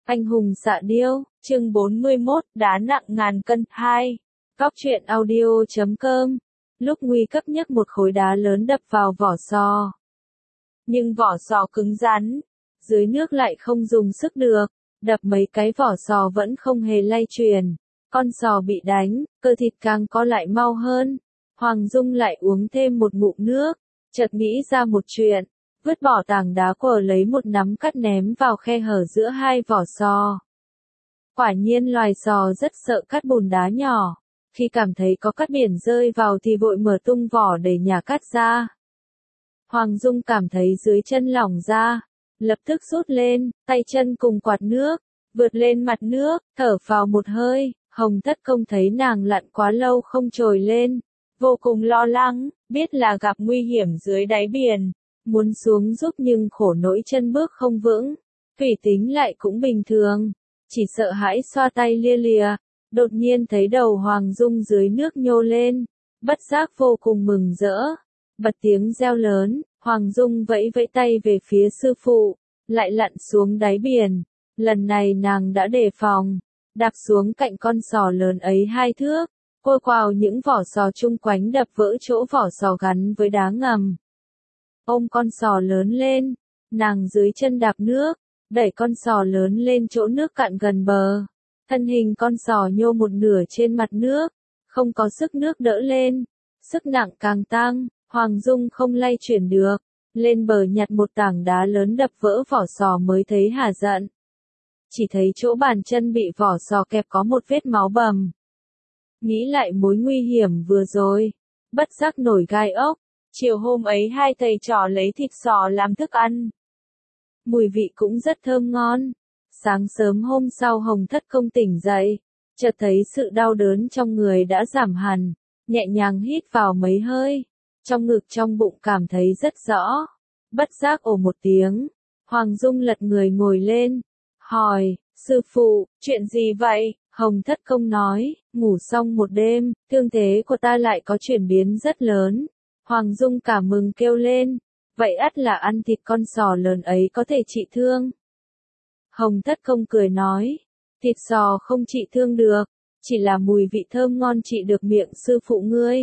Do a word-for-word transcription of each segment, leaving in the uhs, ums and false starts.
Anh hùng xạ điêu, chương bốn mươi mốt, đá nặng ngàn cân, hai. Góc truyện audio chấm com. Lúc nguy cấp nhất một khối đá lớn đập vào vỏ sò. Nhưng vỏ sò cứng rắn, dưới nước lại không dùng sức được, đập mấy cái vỏ sò vẫn không hề lay chuyển. Con sò bị đánh, cơ thịt càng co lại mau hơn. Hoàng Dung lại uống thêm một ngụm nước, chợt nghĩ ra một chuyện. Vứt bỏ tảng đá quờ lấy một nắm cát ném vào khe hở giữa hai vỏ sò. Quả nhiên loài sò rất sợ cát bùn đá nhỏ, khi cảm thấy có cát biển rơi vào thì vội mở tung vỏ để nhả cát ra. Hoàng Dung cảm thấy dưới chân lỏng ra, lập tức rút lên, tay chân cùng quạt nước, vượt lên mặt nước, thở vào một hơi. Hồng Thất Công thấy nàng lặn quá lâu không trồi lên, vô cùng lo lắng, biết là gặp nguy hiểm dưới đáy biển. Muốn xuống giúp nhưng khổ nỗi chân bước không vững, thủy tính lại cũng bình thường, chỉ sợ hãi xoa tay lia lìa, đột nhiên thấy đầu Hoàng Dung dưới nước nhô lên, bất giác vô cùng mừng rỡ, bật tiếng reo lớn, Hoàng Dung vẫy vẫy tay về phía sư phụ, lại lặn xuống đáy biển, lần này nàng đã đề phòng, đạp xuống cạnh con sò lớn ấy hai thước, côi quào những vỏ sò chung quanh đập vỡ chỗ vỏ sò gắn với đá ngầm. Ôm con sò lớn lên, nàng dưới chân đạp nước, đẩy con sò lớn lên chỗ nước cạn gần bờ. Thân hình con sò nhô một nửa trên mặt nước, không có sức nước đỡ lên, sức nặng càng tăng, Hoàng Dung không lay chuyển được, lên bờ nhặt một tảng đá lớn đập vỡ vỏ sò mới thấy hả giận. Chỉ thấy chỗ bàn chân bị vỏ sò kẹp có một vết máu bầm. Nghĩ lại mối nguy hiểm vừa rồi, bất giác nổi gai ốc. Chiều hôm ấy hai thầy trò lấy thịt sò làm thức ăn. Mùi vị cũng rất thơm ngon. Sáng sớm hôm sau Hồng Thất Công tỉnh dậy, chợt thấy sự đau đớn trong người đã giảm hẳn, nhẹ nhàng hít vào mấy hơi, trong ngực trong bụng cảm thấy rất rõ. Bất giác ồ một tiếng, Hoàng Dung lật người ngồi lên, hỏi, sư phụ, chuyện gì vậy? Hồng Thất Công nói, ngủ xong một đêm, thương thế của ta lại có chuyển biến rất lớn. Hoàng Dung cả mừng kêu lên, vậy ắt là ăn thịt con sò lớn ấy có thể trị thương. Hồng Thất Công cười nói, thịt sò không trị thương được, chỉ là mùi vị thơm ngon trị được miệng sư phụ ngươi.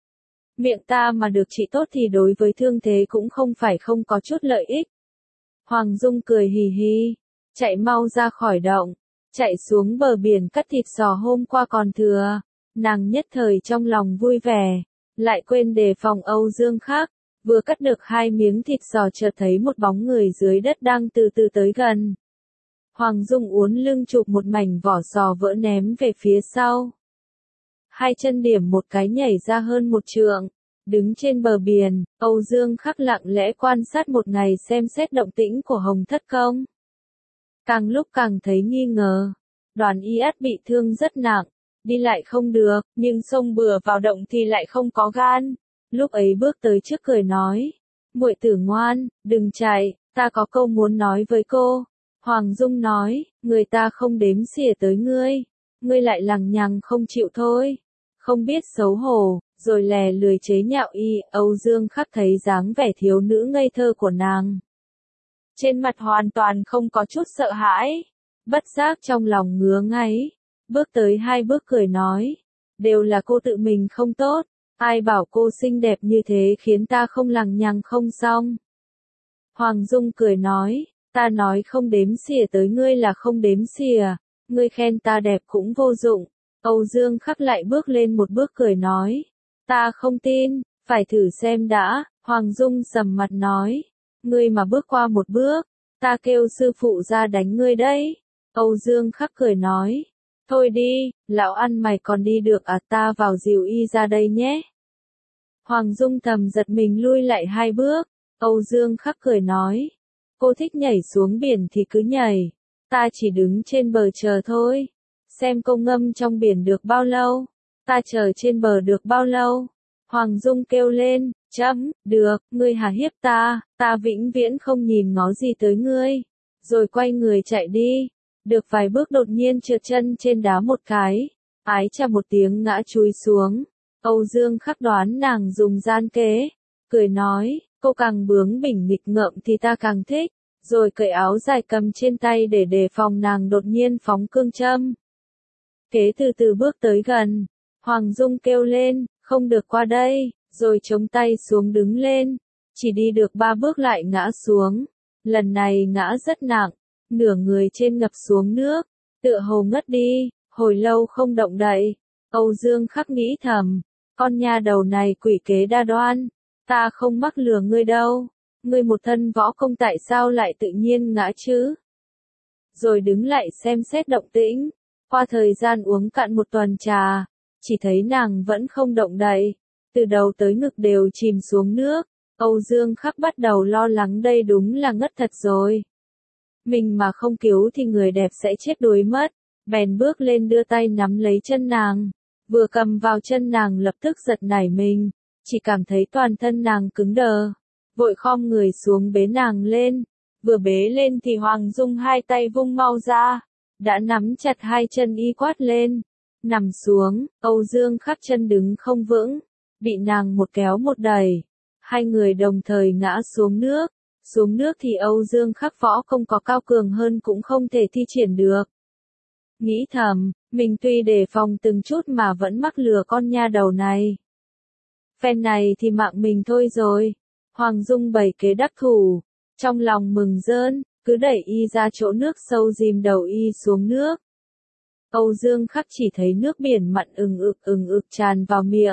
Miệng ta mà được trị tốt thì đối với thương thế cũng không phải không có chút lợi ích. Hoàng Dung cười hì hì, chạy mau ra khỏi động, chạy xuống bờ biển cắt thịt sò hôm qua còn thừa, nàng nhất thời trong lòng vui vẻ. Lại quên đề phòng Âu Dương Khắc, vừa cắt được hai miếng thịt sò chợt thấy một bóng người dưới đất đang từ từ tới gần. Hoàng Dung uốn lưng chụp một mảnh vỏ sò vỡ ném về phía sau. Hai chân điểm một cái nhảy ra hơn một trượng, đứng trên bờ biển, Âu Dương Khắc lặng lẽ quan sát một ngày xem xét động tĩnh của Hồng Thất Công. Càng lúc càng thấy nghi ngờ, Đoàn Y ắt bị thương rất nặng. Đi lại không được, nhưng xông bừa vào động thì lại không có gan. Lúc ấy bước tới trước cười nói, muội tử ngoan, đừng chạy, ta có câu muốn nói với cô. Hoàng Dung nói, người ta không đếm xỉa tới ngươi, ngươi lại lằng nhằng không chịu thôi, không biết xấu hổ, rồi lè lười chế nhạo y. Âu Dương Khắc thấy dáng vẻ thiếu nữ ngây thơ của nàng, trên mặt hoàn toàn không có chút sợ hãi, bất giác trong lòng ngứa ngáy. Bước tới hai bước cười nói, đều là cô tự mình không tốt, ai bảo cô xinh đẹp như thế khiến ta không lằng nhằng không xong. Hoàng Dung cười nói, ta nói không đếm xỉa tới ngươi là không đếm xỉa, ngươi khen ta đẹp cũng vô dụng. Âu Dương Khắc lại bước lên một bước cười nói, ta không tin, phải thử xem đã. Hoàng Dung sầm mặt nói, ngươi mà bước qua một bước, ta kêu sư phụ ra đánh ngươi đấy. Âu Dương Khắc cười nói, thôi đi, lão ăn mày còn đi được à, ta vào dìu y ra đây nhé. Hoàng Dung thầm giật mình lui lại hai bước, Âu Dương Khắc cười nói, cô thích nhảy xuống biển thì cứ nhảy, ta chỉ đứng trên bờ chờ thôi, xem cô ngâm trong biển được bao lâu, ta chờ trên bờ được bao lâu. Hoàng Dung kêu lên, chấm, được, ngươi hà hiếp ta, ta vĩnh viễn không nhìn ngó gì tới ngươi, rồi quay người chạy đi. Được vài bước đột nhiên trượt chân trên đá một cái, ái chà một tiếng ngã chúi xuống. Âu Dương Khắc đoán nàng dùng gian kế, cười nói, cô càng bướng bỉnh nghịch ngợm thì ta càng thích, rồi cởi áo dài cầm trên tay để đề phòng nàng đột nhiên phóng cương châm. Kế từ từ bước tới gần, Hoàng Dung kêu lên, không được qua đây, rồi chống tay xuống đứng lên, chỉ đi được ba bước lại ngã xuống, lần này ngã rất nặng, nửa người trên ngập xuống nước, tựa hồ ngất đi, hồi lâu không động đậy. Âu Dương Khắc nghĩ thầm, con nha đầu này quỷ kế đa đoan, ta không mắc lừa ngươi đâu, ngươi một thân võ công tại sao lại tự nhiên ngã chứ? Rồi đứng lại xem xét động tĩnh, qua thời gian uống cạn một tuần trà, chỉ thấy nàng vẫn không động đậy, từ đầu tới ngực đều chìm xuống nước. Âu Dương Khắc bắt đầu lo lắng đây đúng là ngất thật rồi. Mình mà không cứu thì người đẹp sẽ chết đuối mất, bèn bước lên đưa tay nắm lấy chân nàng, vừa cầm vào chân nàng lập tức giật nảy mình, chỉ cảm thấy toàn thân nàng cứng đờ, vội khom người xuống bế nàng lên, vừa bế lên thì Hoàng Dung hai tay vung mau ra, đã nắm chặt hai chân y quát lên, nằm xuống. Âu Dương Khắc chân đứng không vững, bị nàng một kéo một đẩy, hai người đồng thời ngã xuống nước. Xuống nước thì Âu Dương Khắc võ không có cao cường hơn cũng không thể thi triển được. Nghĩ thầm, mình tuy đề phòng từng chút mà vẫn mắc lừa con nha đầu này. Phen này thì mạng mình thôi rồi. Hoàng Dung bày kế đắc thủ, trong lòng mừng rơn, cứ đẩy y ra chỗ nước sâu dìm đầu y xuống nước. Âu Dương Khắc chỉ thấy nước biển mặn ừng ực ừng ực tràn vào miệng.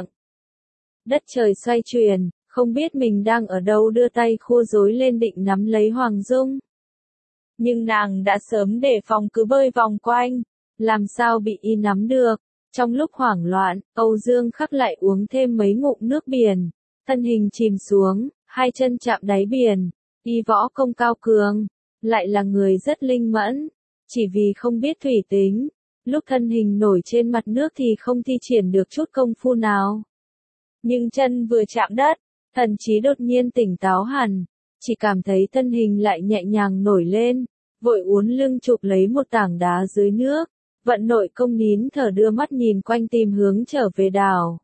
Đất trời xoay chuyển, không biết mình đang ở đâu, đưa tay khua rối lên định nắm lấy Hoàng Dung. Nhưng nàng đã sớm đề phòng cứ bơi vòng quanh, làm sao bị y nắm được. Trong lúc hoảng loạn, Âu Dương Khắc lại uống thêm mấy ngụm nước biển, thân hình chìm xuống, hai chân chạm đáy biển. Y võ công cao cường, lại là người rất linh mẫn, chỉ vì không biết thủy tính, lúc thân hình nổi trên mặt nước thì không thi triển được chút công phu nào. Nhưng chân vừa chạm đất, thần trí đột nhiên tỉnh táo hẳn, chỉ cảm thấy thân hình lại nhẹ nhàng nổi lên, vội uốn lưng chụp lấy một tảng đá dưới nước, vận nội công nín thở đưa mắt nhìn quanh tìm hướng trở về đảo.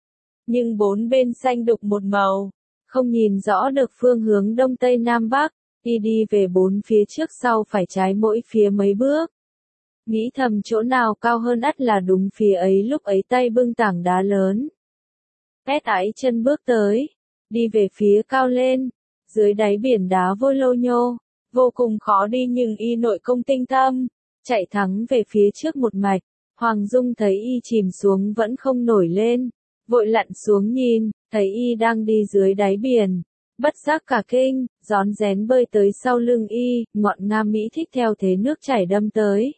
Nhưng bốn bên xanh đục một màu, không nhìn rõ được phương hướng đông tây nam bắc, y đi về bốn phía trước sau phải trái mỗi phía mấy bước. Nghĩ thầm chỗ nào cao hơn ắt là đúng phía ấy, lúc ấy tay bưng tảng đá lớn. Pét ái chân bước tới, đi về phía cao lên, dưới đáy biển đá vôi lô nhô, vô cùng khó đi nhưng y nội công tinh tâm, chạy thẳng về phía trước một mạch. Hoàng Dung thấy y chìm xuống vẫn không nổi lên, vội lặn xuống nhìn, thấy y đang đi dưới đáy biển, bất giác cả kinh, rón rén bơi tới sau lưng y, ngọn nga mỹ thích theo thế nước chảy đâm tới.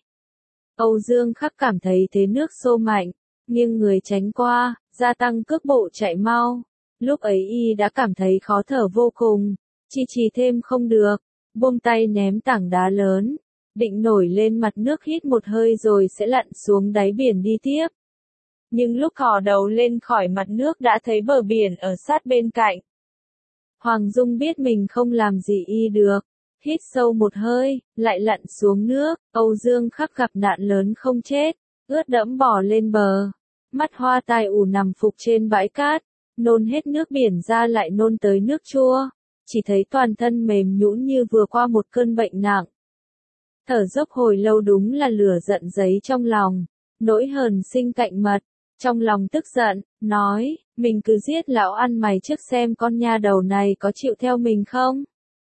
Âu Dương Khắc cảm thấy thế nước xô mạnh, nghiêng người tránh qua, gia tăng cước bộ chạy mau. Lúc ấy y đã cảm thấy khó thở vô cùng, chi trì thêm không được, buông tay ném tảng đá lớn, định nổi lên mặt nước hít một hơi rồi sẽ lặn xuống đáy biển đi tiếp. Nhưng lúc thò đầu lên khỏi mặt nước đã thấy bờ biển ở sát bên cạnh. Hoàng Dung biết mình không làm gì y được, hít sâu một hơi, lại lặn xuống nước. Âu Dương Khắc gặp nạn lớn không chết, ướt đẫm bò lên bờ, mắt hoa tai ù nằm phục trên bãi cát, nôn hết nước biển ra lại nôn tới nước chua, chỉ thấy toàn thân mềm nhũn như vừa qua một cơn bệnh nặng. Thở dốc hồi lâu, đúng là lửa giận giấy trong lòng, nỗi hờn sinh cạnh mật, trong lòng tức giận, nói, mình cứ giết lão ăn mày trước xem con nha đầu này có chịu theo mình không.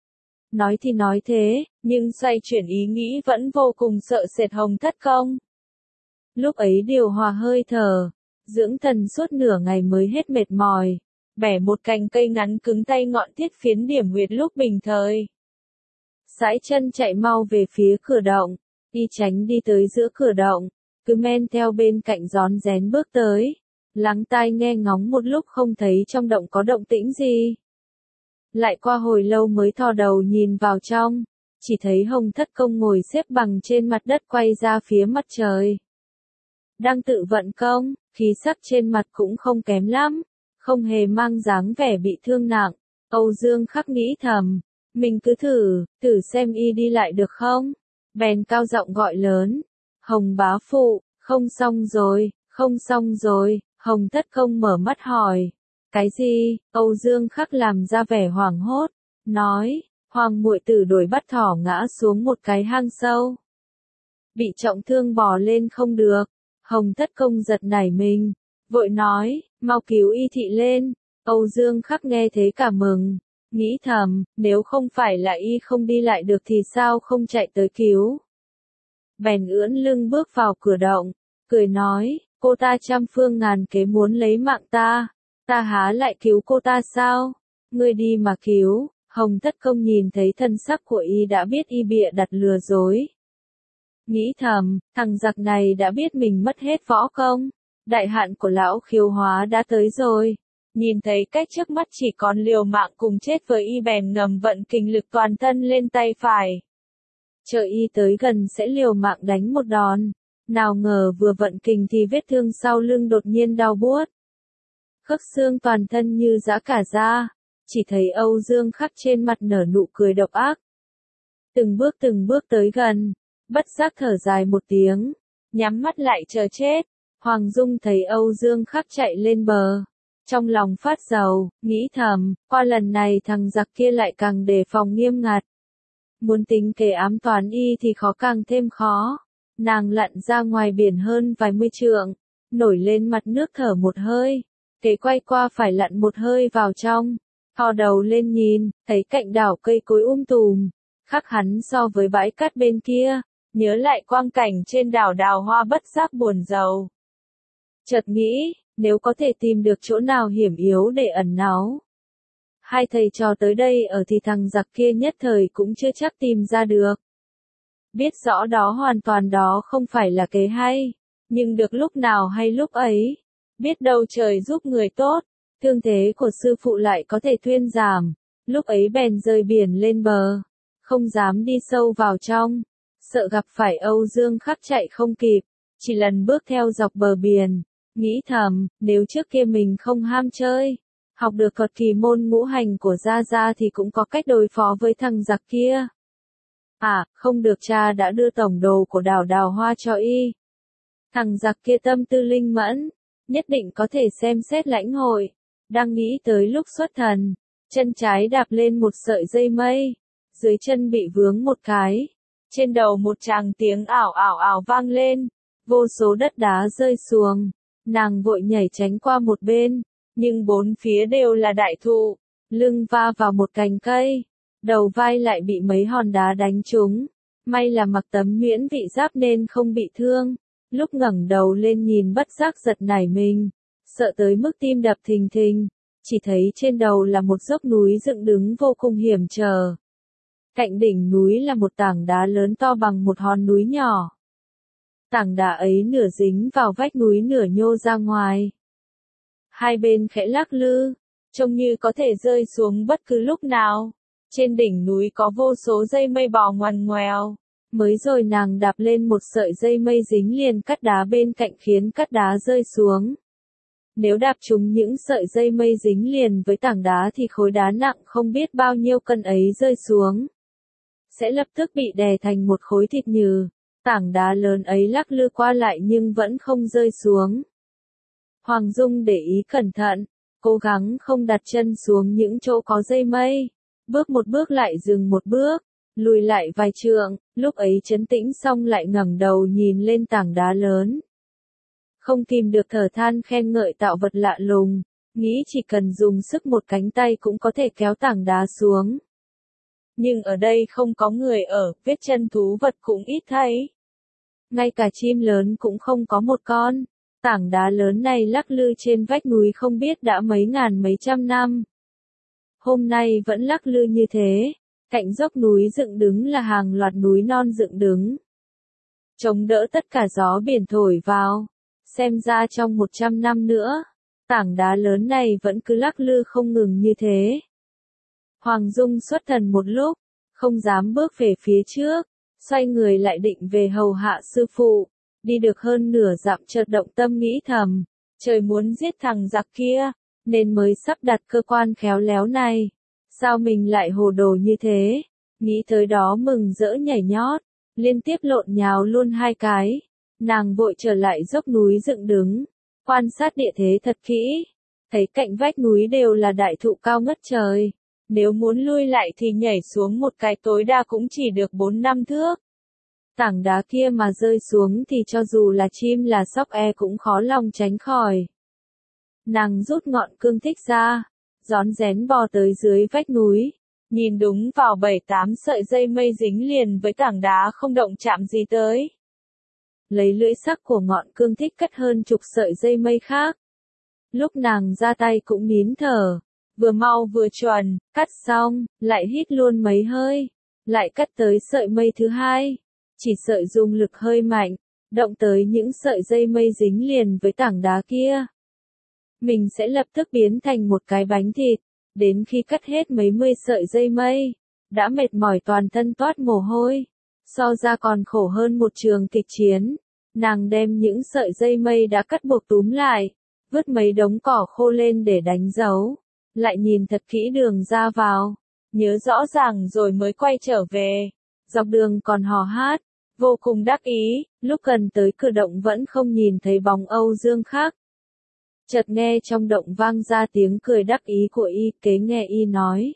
Nói thì nói thế, nhưng xoay chuyển ý nghĩ vẫn vô cùng sợ sệt Hồng Thất Công. Lúc ấy điều hòa hơi thở, dưỡng thần suốt nửa ngày mới hết mệt mỏi, bẻ một cành cây ngắn cứng tay ngọn thiết phiến điểm huyệt lúc bình thời. Sải chân chạy mau về phía cửa động, y tránh đi tới giữa cửa động, cứ men theo bên cạnh rón rén bước tới, lắng tai nghe ngóng một lúc không thấy trong động có động tĩnh gì. Lại qua hồi lâu mới thò đầu nhìn vào trong, chỉ thấy Hồng Thất Công ngồi xếp bằng trên mặt đất quay ra phía mặt trời. Đang tự vận công, khí sắc trên mặt cũng không kém lắm, không hề mang dáng vẻ bị thương nặng. Âu Dương Khắc nghĩ thầm, mình cứ thử, thử xem y đi lại được không? Bèn cao giọng gọi lớn, Hồng bá phụ, không xong rồi, không xong rồi. Hồng Thất Công mở mắt hỏi, cái gì? Âu Dương Khắc làm ra vẻ hoảng hốt, nói, Hoàng muội tử đuổi bắt thỏ ngã xuống một cái hang sâu. Bị trọng thương bò lên không được, Hồng Thất Công giật nảy mình, vội nói, mau cứu y thị lên. Âu Dương Khắc nghe thế cả mừng, nghĩ thầm, nếu không phải là y không đi lại được thì sao không chạy tới cứu. Bèn ưỡn lưng bước vào cửa động, cười nói, cô ta trăm phương ngàn kế muốn lấy mạng ta, ta há lại cứu cô ta sao? Ngươi đi mà cứu. Hồng Thất Công nhìn thấy thân sắc của y đã biết y bịa đặt lừa dối. Nghĩ thầm, thằng giặc này đã biết mình mất hết võ công, đại hạn của lão Khiếu Hóa đã tới rồi. Nhìn thấy cách trước mắt chỉ còn liều mạng cùng chết với y bèn ngầm vận kình lực toàn thân lên tay phải. Chờ y tới gần sẽ liều mạng đánh một đòn. Nào ngờ vừa vận kình thì vết thương sau lưng đột nhiên đau buốt. Khớp xương toàn thân như giã cả ra. Chỉ thấy Âu Dương Khắc trên mặt nở nụ cười độc ác. Từng bước từng bước tới gần, bất giác thở dài một tiếng, nhắm mắt lại chờ chết. Hoàng Dung thấy Âu Dương Khắc chạy lên bờ, trong lòng phát rầu, nghĩ thầm, qua lần này thằng giặc kia lại càng đề phòng nghiêm ngặt. Muốn tính kế ám toán y thì khó càng thêm khó. Nàng lặn ra ngoài biển hơn vài mươi trượng, nổi lên mặt nước thở một hơi, kế quay qua phải lặn một hơi vào trong. Thò đầu lên nhìn, thấy cạnh đảo cây cối um tùm, khác hẳn so với bãi cát bên kia, nhớ lại quang cảnh trên đảo Đào Hoa bất giác buồn rầu. Chợt nghĩ, nếu có thể tìm được chỗ nào hiểm yếu để ẩn náu. Hai thầy trò tới đây ở thì thằng giặc kia nhất thời cũng chưa chắc tìm ra được. Biết rõ đó hoàn toàn đó không phải là kế hay, nhưng được lúc nào hay lúc ấy, biết đâu trời giúp người tốt. Thương thế của sư phụ lại có thể thuyên giảm, lúc ấy bèn rời biển lên bờ, không dám đi sâu vào trong, sợ gặp phải Âu Dương Khắc chạy không kịp, chỉ lần bước theo dọc bờ biển, nghĩ thầm, nếu trước kia mình không ham chơi, học được thuật kỳ môn ngũ hành của Gia Gia thì cũng có cách đối phó với thằng giặc kia. À, không được, cha đã đưa tổng đồ của đảo Đào Hoa cho y. Thằng giặc kia tâm tư linh mẫn, nhất định có thể xem xét lãnh hội. Đang nghĩ tới lúc xuất thần, chân trái đạp lên một sợi dây mây, dưới chân bị vướng một cái, trên đầu một tràng tiếng ảo ảo ảo vang lên, vô số đất đá rơi xuống, nàng vội nhảy tránh qua một bên, nhưng bốn phía đều là đại thụ, lưng va vào một cành cây, đầu vai lại bị mấy hòn đá đánh trúng, may là mặc tấm nhuyễn vị giáp nên không bị thương, lúc ngẩng đầu lên nhìn bất giác giật nảy mình. Sợ tới mức tim đập thình thình, chỉ thấy trên đầu là một dốc núi dựng đứng vô cùng hiểm trở. Cạnh đỉnh núi là một tảng đá lớn to bằng một hòn núi nhỏ. Tảng đá ấy nửa dính vào vách núi nửa nhô ra ngoài. Hai bên khẽ lắc lư, trông như có thể rơi xuống bất cứ lúc nào. Trên đỉnh núi có vô số dây mây bò ngoằn ngoèo. Mới rồi nàng đạp lên một sợi dây mây dính liền cát đá bên cạnh khiến cát đá rơi xuống. Nếu đạp trúng những sợi dây mây dính liền với tảng đá thì khối đá nặng không biết bao nhiêu cân ấy rơi xuống, sẽ lập tức bị đè thành một khối thịt nhừ. Tảng đá lớn ấy lắc lư qua lại nhưng vẫn không rơi xuống. Hoàng Dung để ý cẩn thận, cố gắng không đặt chân xuống những chỗ có dây mây. Bước một bước lại dừng một bước, lùi lại vài trượng, lúc ấy trấn tĩnh xong lại ngẩng đầu nhìn lên tảng đá lớn. Không kìm được thở than khen ngợi tạo vật lạ lùng, nghĩ chỉ cần dùng sức một cánh tay cũng có thể kéo tảng đá xuống. Nhưng ở đây không có người ở, vết chân thú vật cũng ít thấy. Ngay cả chim lớn cũng không có một con. Tảng đá lớn này lắc lư trên vách núi không biết đã mấy ngàn mấy trăm năm. Hôm nay vẫn lắc lư như thế, cạnh dốc núi dựng đứng là hàng loạt núi non dựng đứng. Chống đỡ tất cả gió biển thổi vào. Xem ra trong một trăm năm nữa, tảng đá lớn này vẫn cứ lắc lư không ngừng như thế. Hoàng Dung xuất thần một lúc, không dám bước về phía trước, xoay người lại định về hầu hạ sư phụ, đi được hơn nửa dặm chợt động tâm nghĩ thầm, trời muốn giết thằng giặc kia, nên mới sắp đặt cơ quan khéo léo này, sao mình lại hồ đồ như thế, nghĩ tới đó mừng rỡ nhảy nhót, liên tiếp lộn nhào luôn hai cái. Nàng vội trở lại dốc núi dựng đứng, quan sát địa thế thật kỹ, thấy cạnh vách núi đều là đại thụ cao ngất trời, Nếu muốn lui lại thì nhảy xuống một cái tối đa cũng chỉ được bốn năm thước. Tảng đá kia mà rơi xuống thì cho dù là chim là sóc e cũng khó lòng tránh khỏi. Nàng rút ngọn cương thích ra, rón rén bò tới dưới vách núi, nhìn đúng vào bảy tám sợi dây mây dính liền với tảng đá không động chạm gì tới. Lấy lưỡi sắc của ngọn cương thích cắt hơn chục sợi dây mây khác. Lúc nàng ra tay cũng nín thở, vừa mau vừa chuẩn, cắt xong, lại hít luôn mấy hơi, lại cắt tới sợi mây thứ hai. Chỉ sợi dùng lực hơi mạnh, động tới những sợi dây mây dính liền với tảng đá kia. Mình sẽ lập tức biến thành một cái bánh thịt, đến khi cắt hết mấy mươi sợi dây mây, đã mệt mỏi toàn thân toát mồ hôi, so ra còn khổ hơn một trường kịch chiến. Nàng đem những sợi dây mây đã cắt buộc túm lại, vứt mấy đống cỏ khô lên để đánh dấu, lại nhìn thật kỹ đường ra vào, nhớ rõ ràng rồi mới quay trở về. Dọc đường còn hò hát, vô cùng đắc ý, lúc gần tới cửa động vẫn không nhìn thấy bóng Âu Dương Khắc. Chợt nghe trong động vang ra tiếng cười đắc ý của y, kế nghe y nói.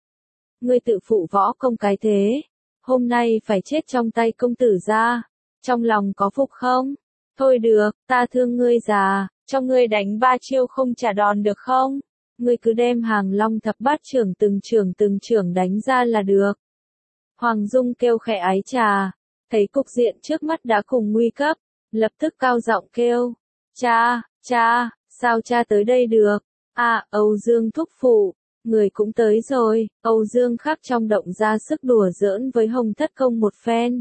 Ngươi tự phụ võ công cái thế, hôm nay phải chết trong tay công tử gia, trong lòng có phục không? Thôi được, ta thương ngươi già, cho ngươi đánh ba chiêu không trả đòn được không? Ngươi cứ đem hàng long thập bát trưởng từng trưởng từng trưởng đánh ra là được. Hoàng Dung kêu khẽ ái trà, thấy cục diện trước mắt đã cùng nguy cấp, lập tức cao giọng kêu. Cha, cha, sao cha tới đây được? À, Âu Dương thúc phụ, người cũng tới rồi. Âu Dương Khắc trong động ra sức đùa giỡn với Hồng Thất Công một phen.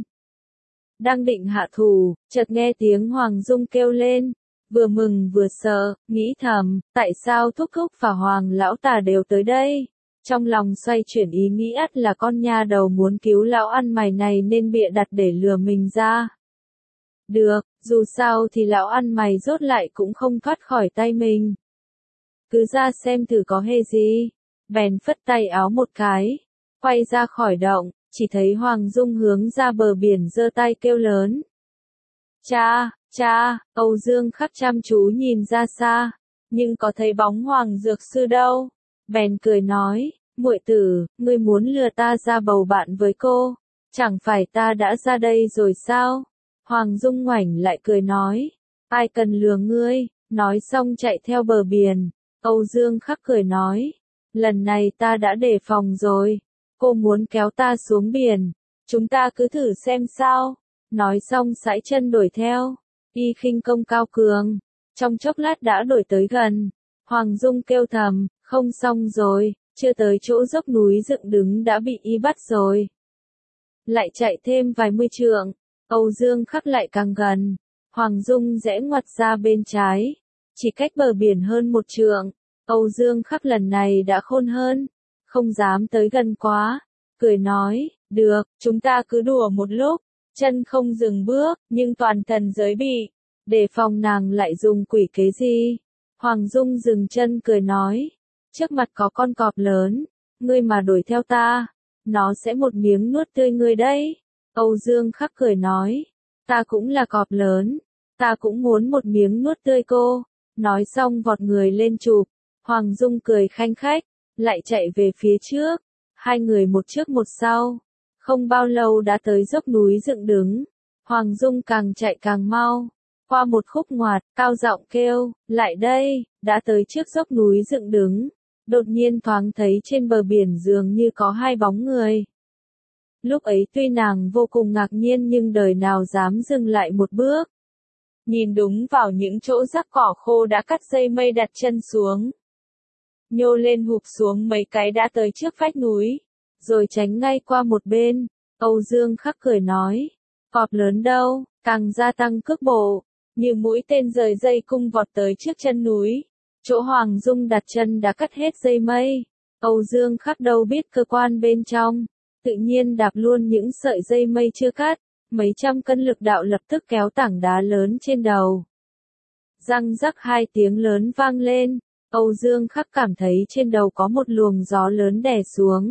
Đang định hạ thủ, chợt nghe tiếng Hoàng Dung kêu lên, vừa mừng vừa sợ, nghĩ thầm, tại sao thúc thúc và Hoàng lão tà đều tới đây? Trong lòng xoay chuyển ý nghĩ ắt là con nha đầu muốn cứu lão ăn mày này nên bịa đặt để lừa mình ra. Được, dù sao thì lão ăn mày rốt lại cũng không thoát khỏi tay mình. Cứ ra xem thử có hề gì. Bèn phất tay áo một cái, quay ra khỏi động, chỉ thấy Hoàng Dung hướng ra bờ biển giơ tay kêu lớn. Cha, cha, Âu Dương Khắc chăm chú nhìn ra xa, nhưng có thấy bóng Hoàng Dược Sư đâu. Bèn cười nói, muội tử, ngươi muốn lừa ta ra bầu bạn với cô, chẳng phải ta đã ra đây rồi sao? Hoàng Dung ngoảnh lại cười nói, ai cần lừa ngươi, nói xong chạy theo bờ biển. Âu Dương Khắc cười nói, lần này ta đã đề phòng rồi, cô muốn kéo ta xuống biển, chúng ta cứ thử xem sao. Nói xong sải chân đuổi theo, y khinh công cao cường, trong chốc lát đã đuổi tới gần. Hoàng Dung kêu thầm, không xong rồi, chưa tới chỗ dốc núi dựng đứng đã bị y bắt rồi. Lại chạy thêm vài mươi trượng, Âu Dương Khắc lại càng gần, Hoàng Dung rẽ ngoặt ra bên trái, chỉ cách bờ biển hơn một trượng. Âu Dương Khắc lần này đã khôn hơn, không dám tới gần quá, cười nói, được, chúng ta cứ đùa một lúc, chân không dừng bước, nhưng toàn thân giới bị, để phòng nàng lại dùng quỷ kế gì. Hoàng Dung dừng chân cười nói, trước mặt có con cọp lớn, ngươi mà đuổi theo ta, nó sẽ một miếng nuốt tươi ngươi đấy. Âu Dương Khắc cười nói, ta cũng là cọp lớn, ta cũng muốn một miếng nuốt tươi cô. Nói xong vọt người lên chụp, Hoàng Dung cười khanh khách, lại chạy về phía trước, hai người một trước một sau. Không bao lâu đã tới dốc núi dựng đứng, Hoàng Dung càng chạy càng mau, qua một khúc ngoặt, cao giọng kêu, lại đây, đã tới trước dốc núi dựng đứng, đột nhiên thoáng thấy trên bờ biển dường như có hai bóng người. Lúc ấy tuy nàng vô cùng ngạc nhiên nhưng đời nào dám dừng lại một bước. Nhìn đúng vào những chỗ rắc cỏ khô đã cắt dây mây đặt chân xuống. Nhô lên hụp xuống mấy cái đã tới trước vách núi, rồi tránh ngay qua một bên. Âu Dương Khắc cười nói, cọp lớn đâu, càng gia tăng cước bộ, như mũi tên rời dây cung vọt tới trước chân núi. Chỗ Hoàng Dung đặt chân đã cắt hết dây mây. Âu Dương Khắc đâu biết cơ quan bên trong, tự nhiên đạp luôn những sợi dây mây chưa cắt. Mấy trăm cân lực đạo lập tức kéo tảng đá lớn trên đầu. Răng rắc hai tiếng lớn vang lên, Âu Dương Khắc cảm thấy trên đầu có một luồng gió lớn đè xuống.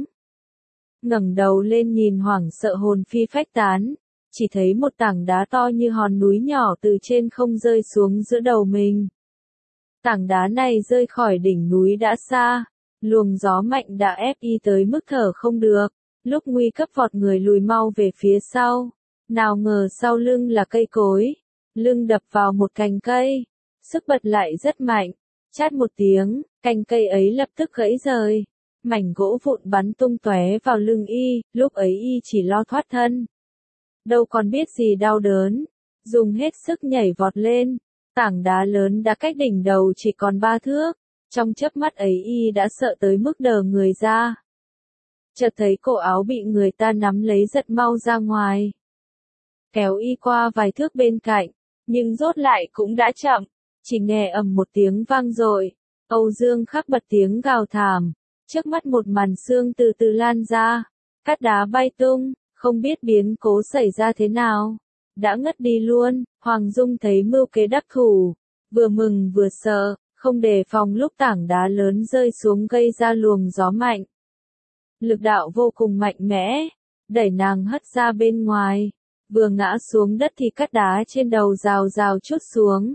Ngẩng đầu lên nhìn hoảng sợ hồn phi phách tán, chỉ thấy một tảng đá to như hòn núi nhỏ từ trên không rơi xuống giữa đầu mình. Tảng đá này rơi khỏi đỉnh núi đã xa, Luồng gió mạnh đã ép y tới mức thở không được, lúc nguy cấp vọt người lùi mau về phía sau. Nào ngờ sau lưng là cây cối, lưng đập vào một cành cây, sức bật lại rất mạnh, chát một tiếng, cành cây ấy lập tức gãy rời, mảnh gỗ vụn bắn tung tóe vào lưng y, lúc ấy y chỉ lo thoát thân. Đâu còn biết gì đau đớn, dùng hết sức nhảy vọt lên, tảng đá lớn đã cách đỉnh đầu chỉ còn ba thước, trong chớp mắt ấy y đã sợ tới mức đờ người ra. Chợt thấy cổ áo bị người ta nắm lấy giật mau ra ngoài. Kéo y qua vài thước bên cạnh, nhưng rốt lại cũng đã chậm, chỉ nghe ầm một tiếng vang dội, Âu Dương Khắc bật tiếng gào thảm, trước mắt một màn xương từ từ lan ra, cát đá bay tung, không biết biến cố xảy ra thế nào, đã ngất đi luôn. Hoàng Dung thấy mưu kế đắc thủ, vừa mừng vừa sợ, không đề phòng lúc tảng đá lớn rơi xuống gây ra luồng gió mạnh. Lực đạo vô cùng mạnh mẽ, đẩy nàng hất ra bên ngoài, vừa ngã xuống đất thì cát đá trên đầu rào rào trút xuống.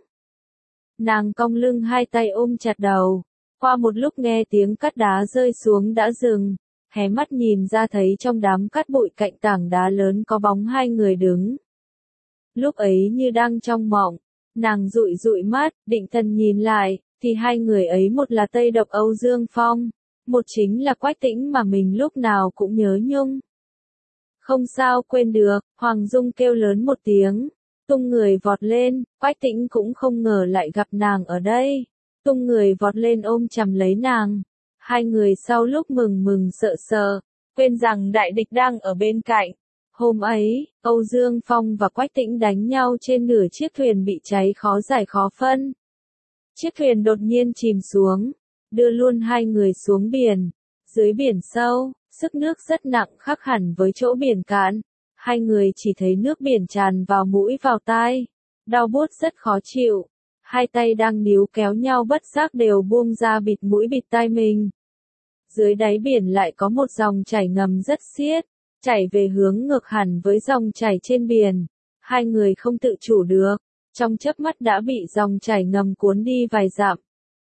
Nàng cong lưng hai tay ôm chặt đầu, qua một lúc nghe tiếng cát đá rơi xuống đã dừng, hé mắt nhìn ra thấy trong đám cát bụi cạnh tảng đá lớn có bóng hai người đứng. Lúc ấy như đang trong mộng, nàng dụi dụi mắt, định thần nhìn lại, thì hai người ấy một là Tây Độc Âu Dương Phong, một chính là Quách Tĩnh mà mình lúc nào cũng nhớ nhung. Không sao quên được, Hoàng Dung kêu lớn một tiếng, tung người vọt lên, Quách Tĩnh cũng không ngờ lại gặp nàng ở đây, tung người vọt lên ôm chầm lấy nàng. Hai người sau lúc mừng mừng sợ sợ, quên rằng đại địch đang ở bên cạnh. Hôm ấy, Âu Dương Phong và Quách Tĩnh đánh nhau trên nửa chiếc thuyền bị cháy khó giải khó phân. Chiếc thuyền đột nhiên chìm xuống, đưa luôn hai người xuống biển. Dưới biển sâu, sức nước rất nặng khác hẳn với chỗ biển cạn. Hai người chỉ thấy nước biển tràn vào mũi vào tai, đau buốt rất khó chịu. Hai tay đang níu kéo nhau bất giác đều buông ra bịt mũi bịt tai mình. Dưới đáy biển lại có một dòng chảy ngầm rất xiết, chảy về hướng ngược hẳn với dòng chảy trên biển. Hai người không tự chủ được, trong chớp mắt đã bị dòng chảy ngầm cuốn đi vài dặm.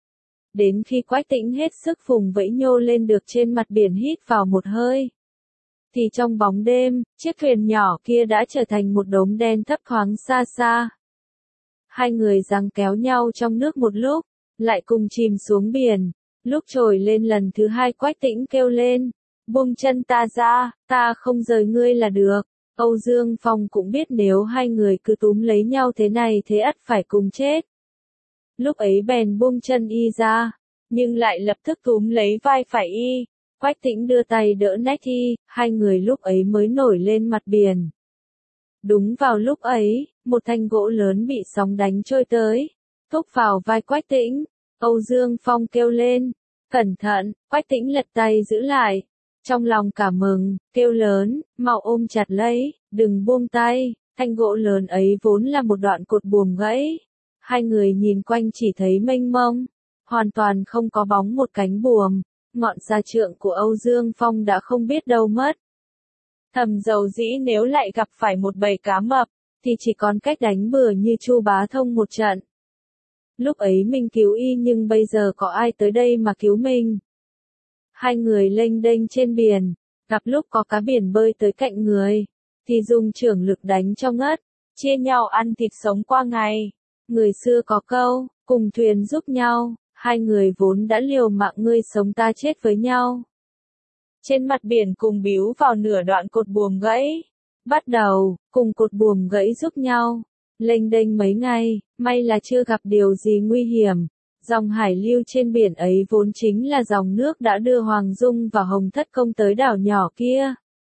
Đến khi Quách Tĩnh hết sức vùng vẫy nhô lên được trên mặt biển hít vào một hơi, thì trong bóng đêm, chiếc thuyền nhỏ kia đã trở thành một đốm đen thấp thoáng xa xa. Hai người giằng kéo nhau trong nước một lúc, lại cùng chìm xuống biển. Lúc trồi lên lần thứ hai Quách Tĩnh kêu lên, buông chân ta ra, ta không rời ngươi là được. Âu Dương Phong cũng biết nếu hai người cứ túm lấy nhau thế này thế ắt phải cùng chết. Lúc ấy bèn buông chân y ra, nhưng lại lập tức túm lấy vai phải y. Quách Tĩnh đưa tay đỡ nách y, hai người lúc ấy mới nổi lên mặt biển. Đúng vào lúc ấy, một thanh gỗ lớn bị sóng đánh trôi tới, thúc vào vai Quách Tĩnh. Âu Dương Phong kêu lên, cẩn thận, Quách Tĩnh lật tay giữ lại. Trong lòng cảm mừng, kêu lớn, mau ôm chặt lấy, đừng buông tay. Thanh gỗ lớn ấy vốn là một đoạn cột buồm gãy. Hai người nhìn quanh chỉ thấy mênh mông, hoàn toàn không có bóng một cánh buồm. Ngọn xa trượng của Âu Dương Phong đã không biết đâu mất. Thầm dầu dĩ nếu lại gặp phải một bầy cá mập, thì chỉ còn cách đánh bừa như Chu Bá Thông một trận. Lúc ấy mình cứu y nhưng bây giờ có ai tới đây mà cứu mình? Hai người lênh đênh trên biển, gặp lúc có cá biển bơi tới cạnh người, thì dùng chưởng lực đánh cho ngất, chia nhau ăn thịt sống qua ngày. Người xưa có câu, cùng thuyền giúp nhau, hai người vốn đã liều mạng ngươi sống ta chết với nhau. Trên mặt biển cùng bíu vào nửa đoạn cột buồm gãy, bắt đầu, cùng cột buồm gãy giúp nhau. Lênh đênh mấy ngày, may là chưa gặp điều gì nguy hiểm. Dòng hải lưu trên biển ấy vốn chính là dòng nước đã đưa Hoàng Dung và Hồng Thất Công tới đảo nhỏ kia.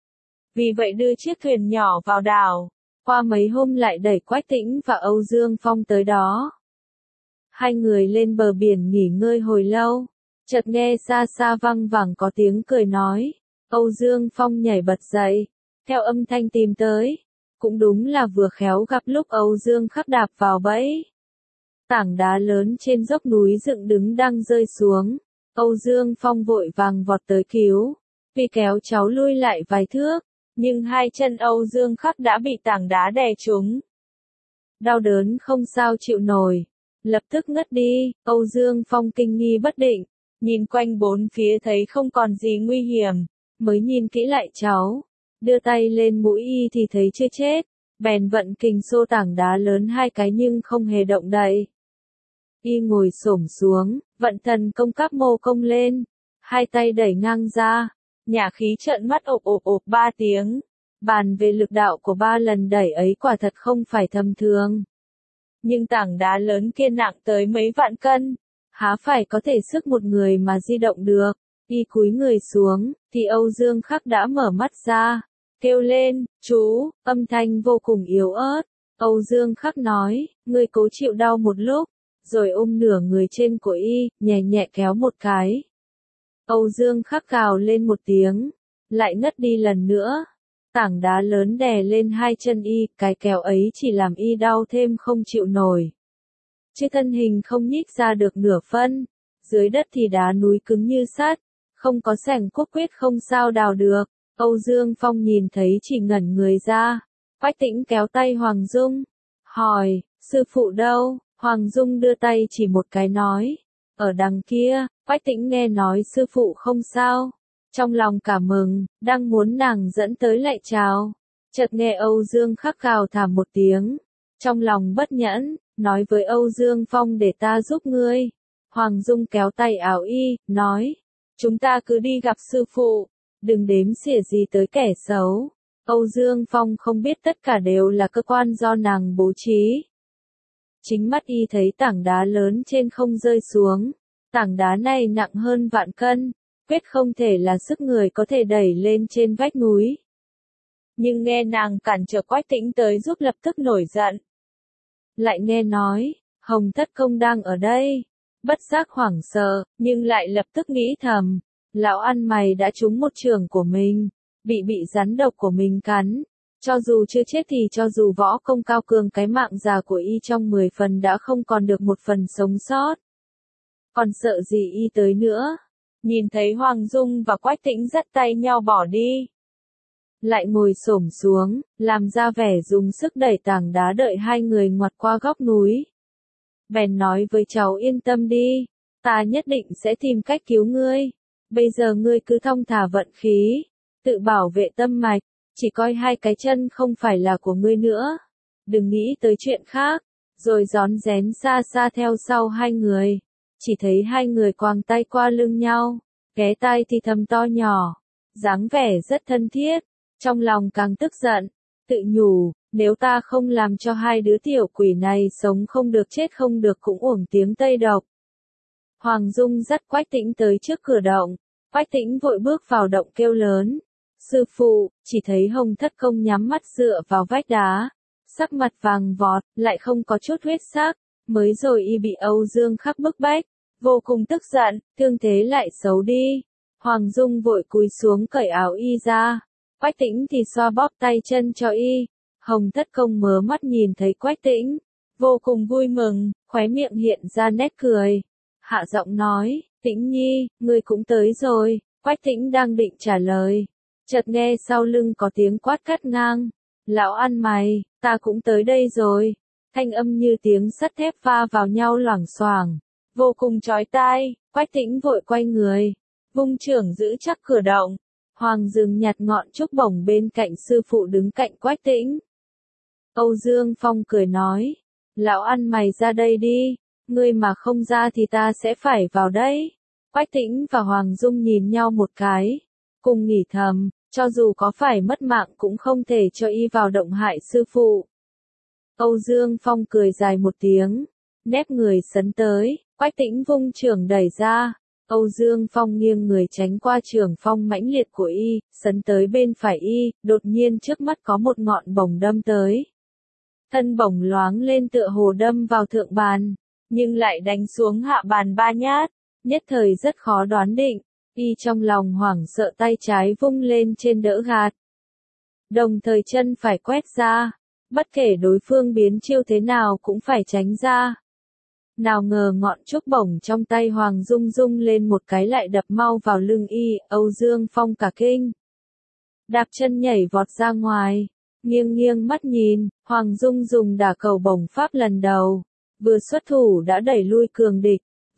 Vì vậy đưa chiếc thuyền nhỏ vào đảo, qua mấy hôm lại đẩy Quách Tĩnh và Âu Dương Phong tới đó. Hai người lên bờ biển nghỉ ngơi hồi lâu, chợt nghe xa xa văng vẳng có tiếng cười nói. Âu Dương Phong nhảy bật dậy, theo âm thanh tìm tới. Cũng đúng là vừa khéo gặp lúc Âu Dương Khắc đạp vào bẫy. Tảng đá lớn trên dốc núi dựng đứng đang rơi xuống. Âu Dương Phong vội vàng vọt tới cứu, vì kéo cháu lui lại vài thước, nhưng hai chân Âu Dương Khắc đã bị tảng đá đè trúng. Đau đớn không sao chịu nổi, lập tức ngất đi. Âu Dương Phong kinh nghi bất định, Nhìn quanh bốn phía thấy không còn gì nguy hiểm, mới nhìn kỹ lại cháu. Đưa tay lên mũi y thì thấy chưa chết, bèn vận kình xô tảng đá lớn hai cái nhưng không hề động đậy. Y ngồi xổm xuống, vận thần công các mô công lên, hai tay đẩy ngang ra, nhả khí trợn mắt ộp ộp ộp ba tiếng. Bàn về lực đạo của ba lần đẩy ấy quả thật không phải tầm thường. Nhưng tảng đá lớn kia nặng tới mấy vạn cân, há phải có thể sức một người mà di động được. Y cúi người xuống, thì Âu Dương Khắc đã mở mắt ra, kêu lên, chú, âm thanh vô cùng yếu ớt. Âu Dương Khắc nói, ngươi cố chịu đau một lúc, rồi ôm nửa người trên của y, nhẹ nhẹ kéo một cái. Âu Dương Khắc gào lên một tiếng, lại ngất đi lần nữa. Tảng đá lớn đè lên hai chân y, cái kéo ấy chỉ làm y đau thêm không chịu nổi. Chứ thân hình không nhích ra được nửa phân, dưới đất thì đá núi cứng như sắt, không có xẻng cuốc quyết không sao đào được. Âu Dương Phong nhìn thấy chỉ ngẩn người ra. Quách Tĩnh kéo tay Hoàng Dung, hỏi, sư phụ đâu? Hoàng Dung đưa tay chỉ một cái nói, ở đằng kia. Quách Tĩnh nghe nói sư phụ không sao, trong lòng cảm mừng, đang muốn nàng dẫn tới lại chào. Chợt nghe Âu Dương Khắc gào thảm một tiếng, trong lòng bất nhẫn, nói với Âu Dương Phong để ta giúp ngươi. Hoàng Dung kéo tay áo y, nói, chúng ta cứ đi gặp sư phụ, đừng đếm xỉa gì tới kẻ xấu. Âu Dương Phong không biết tất cả đều là cơ quan do nàng bố trí. Chính mắt y thấy tảng đá lớn trên không rơi xuống, tảng đá này nặng hơn vạn cân, quyết không thể là sức người có thể đẩy lên trên vách núi. Nhưng nghe nàng cản trở Quách Tĩnh tới giúp lập tức nổi giận. Lại nghe nói, Hồng Thất Công đang ở đây, bất giác hoảng sợ, nhưng lại lập tức nghĩ thầm, lão ăn mày đã trúng một chưởng của mình, bị bị rắn độc của mình cắn. Cho dù chưa chết thì cho dù võ công cao cường cái mạng già của y trong mười phần đã không còn được một phần sống sót. Còn sợ gì y tới nữa? Nhìn thấy Hoàng Dung và Quách Tĩnh dắt tay nhau bỏ đi. Lại ngồi xổm xuống, làm ra vẻ dùng sức đẩy tảng đá đợi hai người ngoặt qua góc núi. Bèn nói với cháu yên tâm đi, ta nhất định sẽ tìm cách cứu ngươi. Bây giờ ngươi cứ thong thả vận khí, tự bảo vệ tâm mạch, chỉ coi hai cái chân không phải là của ngươi nữa. Đừng nghĩ tới chuyện khác, rồi rón rén xa xa theo sau hai người. Chỉ thấy hai người quàng tay qua lưng nhau, ghé tai thì thầm to nhỏ, dáng vẻ rất thân thiết, trong lòng càng tức giận, tự nhủ, nếu ta không làm cho hai đứa tiểu quỷ này sống không được chết không được cũng uổng tiếng Tây độc. Hoàng Dung dắt Quách Tĩnh tới trước cửa động, Quách Tĩnh vội bước vào động kêu lớn, sư phụ, chỉ thấy Hồng Thất Công nhắm mắt dựa vào vách đá, sắc mặt vàng vọt, lại không có chút huyết sắc, mới rồi y bị Âu Dương Khắc bức bách. Vô cùng tức giận, thương thế lại xấu đi. Hoàng Dung vội cúi xuống cởi áo y ra. Quách Tĩnh thì xoa bóp tay chân cho y. Hồng Thất Công mớ mắt nhìn thấy Quách Tĩnh, vô cùng vui mừng, khóe miệng hiện ra nét cười. Hạ giọng nói, Tĩnh Nhi, ngươi cũng tới rồi. Quách Tĩnh đang định trả lời. Chợt nghe sau lưng có tiếng quát cắt ngang. Lão ăn mày, ta cũng tới đây rồi. Thanh âm như tiếng sắt thép va vào nhau loảng xoảng. Vô cùng chói tai, Quách Tĩnh vội quay người, vung chưởng giữ chắc cửa động. Hoàng dừng nhặt ngọn trúc bổng bên cạnh sư phụ đứng cạnh Quách Tĩnh. Âu Dương Phong cười nói, lão ăn mày ra đây đi, ngươi mà không ra thì ta sẽ phải vào đây. Quách Tĩnh và Hoàng Dung nhìn nhau một cái, cùng nghĩ thầm, cho dù có phải mất mạng cũng không thể cho y vào động hại sư phụ. Âu Dương Phong cười dài một tiếng, nép người sấn tới. Quách Tĩnh vung chưởng đẩy ra, Âu Dương Phong nghiêng người tránh qua chưởng phong mãnh liệt của y, sấn tới bên phải y, đột nhiên trước mắt có một ngọn bổng đâm tới. Thân bổng loáng lên tựa hồ đâm vào thượng bàn, nhưng lại đánh xuống hạ bàn ba nhát, nhất thời rất khó đoán định, y trong lòng hoảng sợ tay trái vung lên trên đỡ gạt. Đồng thời chân phải quét ra, bất kể đối phương biến chiêu thế nào cũng phải tránh ra. Nào ngờ ngọn trúc bổng trong tay Hoàng Dung rung lên một cái lại đập mau vào lưng y, Âu Dương Phong cả kinh. Đạp chân nhảy vọt ra ngoài, nghiêng nghiêng mắt nhìn, Hoàng Dung dùng đả cầu bổng pháp lần đầu, vừa xuất thủ đã đẩy lui cường địch,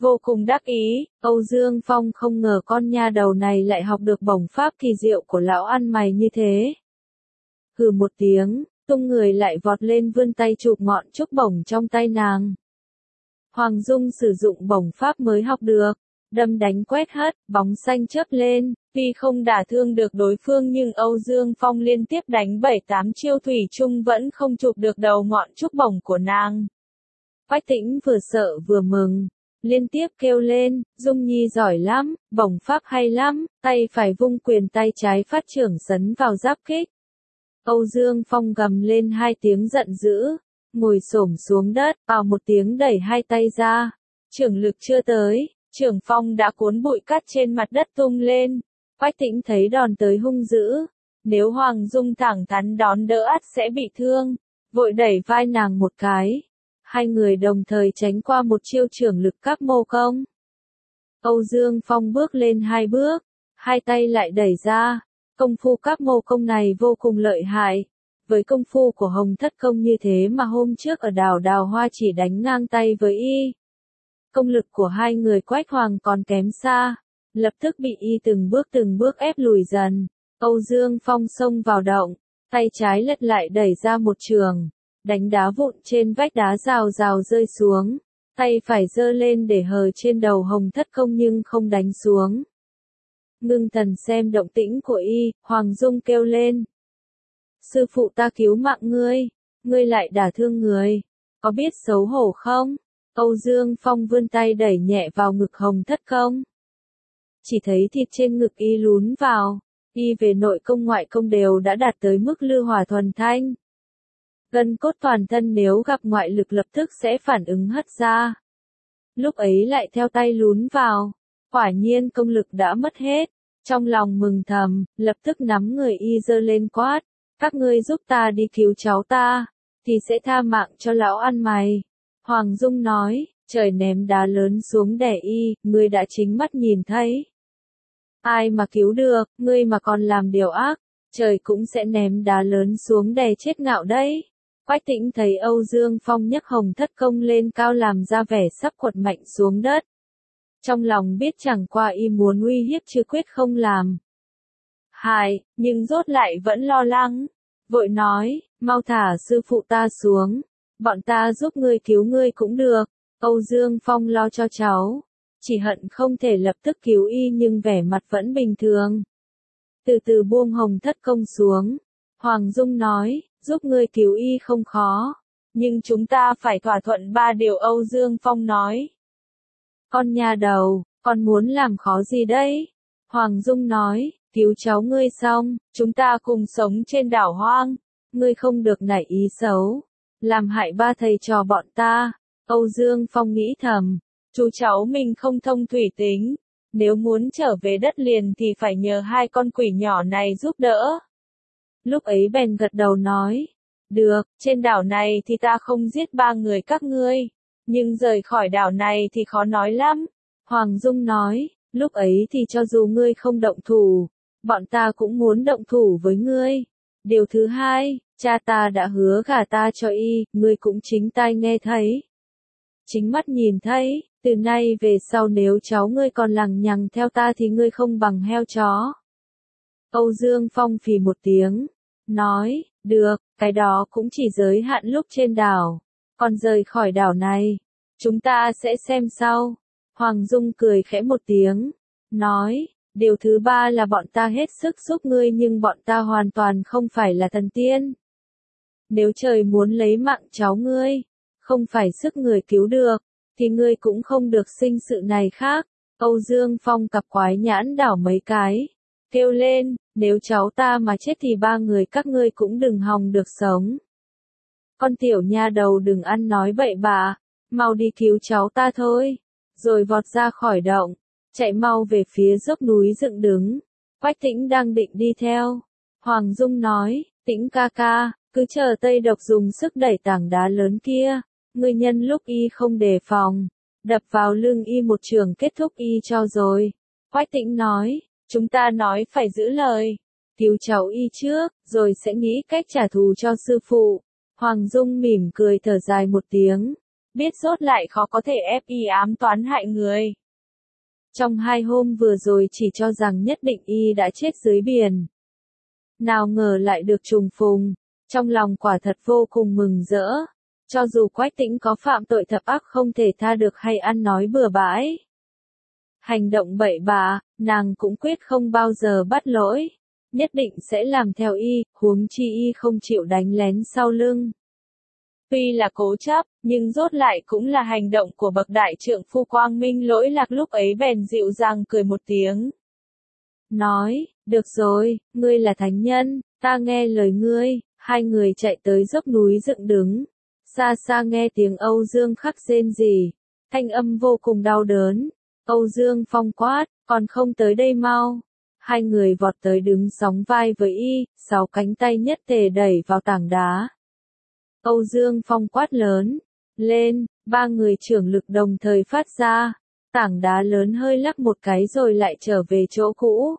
vô cùng đắc ý. Âu Dương Phong không ngờ con nha đầu này lại học được bổng pháp kỳ diệu của lão ăn mày như thế. Hừ một tiếng, tung người lại vọt lên vươn tay chụp ngọn trúc bổng trong tay nàng. Hoàng Dung sử dụng bổng pháp mới học được, đâm đánh quét hất, bóng xanh chớp lên, tuy không đả thương được đối phương nhưng Âu Dương Phong liên tiếp đánh bảy tám chiêu thủy chung vẫn không chụp được đầu ngọn trúc bổng của nàng. Quách Tĩnh vừa sợ vừa mừng, liên tiếp kêu lên, Dung Nhi giỏi lắm, bổng pháp hay lắm, tay phải vung quyền tay trái phát trưởng sấn vào giáp kích. Âu Dương Phong gầm lên hai tiếng giận dữ, ngồi xổm xuống đất, vào một tiếng đẩy hai tay ra, trưởng lực chưa tới, trưởng phong đã cuốn bụi cát trên mặt đất tung lên. Quách Tĩnh thấy đòn tới hung dữ, nếu Hoàng Dung thẳng thắn đón đỡ ắt sẽ bị thương, vội đẩy vai nàng một cái. Hai người đồng thời tránh qua một chiêu trưởng lực các mô công. Âu Dương Phong bước lên hai bước, hai tay lại đẩy ra. Công phu các mô công này vô cùng lợi hại. Với công phu của Hồng Thất Công như thế mà hôm trước ở đảo Đào Hoa chỉ đánh ngang tay với y. Công lực của hai người Quách Hoàng còn kém xa, lập tức bị y từng bước từng bước ép lùi dần. Âu Dương Phong xông vào động, tay trái lật lại đẩy ra một trường, đánh đá vụn trên vách đá rào rào rơi xuống, tay phải giơ lên để hờ trên đầu Hồng Thất Công nhưng không đánh xuống. Ngưng thần xem động tĩnh của y, Hoàng Dung kêu lên. Sư phụ ta cứu mạng ngươi, ngươi lại đả thương người, có biết xấu hổ không? Âu Dương Phong vươn tay đẩy nhẹ vào ngực Hồng Thất Công. Chỉ thấy thịt trên ngực y lún vào, y về nội công ngoại công đều đã đạt tới mức lư hỏa thuần thanh. Gân cốt toàn thân nếu gặp ngoại lực lập tức sẽ phản ứng hất ra. Lúc ấy lại theo tay lún vào, quả nhiên công lực đã mất hết. Trong lòng mừng thầm, lập tức nắm người y giơ lên quát, các ngươi giúp ta đi cứu cháu ta, thì sẽ tha mạng cho lão ăn mày. Hoàng Dung nói, trời ném đá lớn xuống đè y, ngươi đã chính mắt nhìn thấy. Ai mà cứu được, ngươi mà còn làm điều ác, trời cũng sẽ ném đá lớn xuống đè chết ngạo đấy. Quách Tĩnh thấy Âu Dương Phong nhấc Hồng Thất Công lên cao làm ra vẻ sắp quật mạnh xuống đất. Trong lòng biết chẳng qua y muốn uy hiếp chứ quyết không làm. Hại, nhưng rốt lại vẫn lo lắng. Vội nói, mau thả sư phụ ta xuống. Bọn ta giúp ngươi cứu ngươi cũng được. Âu Dương Phong lo cho cháu. Chỉ hận không thể lập tức cứu y nhưng vẻ mặt vẫn bình thường. Từ từ buông Hồng Thất Công xuống. Hoàng Dung nói, giúp ngươi cứu y không khó. Nhưng chúng ta phải thỏa thuận ba điều Âu Dương Phong nói. Con nhà đầu, con muốn làm khó gì đây? Hoàng Dung nói, cứu cháu ngươi xong, chúng ta cùng sống trên đảo hoang. Ngươi không được nảy ý xấu, làm hại ba thầy trò bọn ta. Âu Dương Phong nghĩ thầm, chú cháu mình không thông thủy tính. Nếu muốn trở về đất liền thì phải nhờ hai con quỷ nhỏ này giúp đỡ. Lúc ấy bèn gật đầu nói, được, trên đảo này thì ta không giết ba người các ngươi. Nhưng rời khỏi đảo này thì khó nói lắm. Hoàng Dung nói, lúc ấy thì cho dù ngươi không động thủ, bọn ta cũng muốn động thủ với ngươi. Điều thứ hai, cha ta đã hứa gả ta cho y, ngươi cũng chính tai nghe thấy. Chính mắt nhìn thấy, từ nay về sau nếu cháu ngươi còn lằng nhằng theo ta thì ngươi không bằng heo chó. Âu Dương Phong phì một tiếng, nói, được, cái đó cũng chỉ giới hạn lúc trên đảo. Còn rời khỏi đảo này, chúng ta sẽ xem sau. Hoàng Dung cười khẽ một tiếng, nói, điều thứ ba là bọn ta hết sức giúp ngươi nhưng bọn ta hoàn toàn không phải là thần tiên. Nếu trời muốn lấy mạng cháu ngươi, không phải sức người cứu được, thì ngươi cũng không được sinh sự này khác. Âu Dương Phong cặp quái nhãn đảo mấy cái, kêu lên, nếu cháu ta mà chết thì ba người các ngươi cũng đừng hòng được sống. Con tiểu nha đầu đừng ăn nói bậy bạ, mau đi cứu cháu ta thôi. Rồi vọt ra khỏi động, chạy mau về phía dốc núi dựng đứng. Quách Tĩnh đang định đi theo. Hoàng Dung nói, Tĩnh ca ca, cứ chờ Tây Độc dùng sức đẩy tảng đá lớn kia. Ngươi nhân lúc y không đề phòng, đập vào lưng y một trường kết thúc y cho rồi. Quách Tĩnh nói, chúng ta nói phải giữ lời. Cứu cháu y trước, rồi sẽ nghĩ cách trả thù cho sư phụ. Hoàng Dung mỉm cười thở dài một tiếng, biết rốt lại khó có thể ép y ám toán hại người. Trong hai hôm vừa rồi chỉ cho rằng nhất định y đã chết dưới biển. Nào ngờ lại được trùng phùng, trong lòng quả thật vô cùng mừng rỡ. Cho dù Quách Tĩnh có phạm tội thập ác không thể tha được hay ăn nói bừa bãi, hành động bậy bạ, nàng cũng quyết không bao giờ bắt lỗi, nhất định sẽ làm theo y, huống chi y không chịu đánh lén sau lưng. Tuy là cố chấp, nhưng rốt lại cũng là hành động của bậc đại trượng phu quang minh lỗi lạc, lúc ấy bèn dịu dàng cười một tiếng. Nói, được rồi, ngươi là thánh nhân, ta nghe lời ngươi. Hai người chạy tới dốc núi dựng đứng. Xa xa nghe tiếng Âu Dương Khắc rên rỉ, thanh âm vô cùng đau đớn. Âu Dương Phong quát, còn không tới đây mau. Hai người vọt tới đứng sóng vai với y, sáu cánh tay nhất tề đẩy vào tảng đá. Âu Dương Phong quát lớn, lên, ba người trưởng lực đồng thời phát ra. Tảng đá lớn hơi lắc một cái rồi lại trở về chỗ cũ.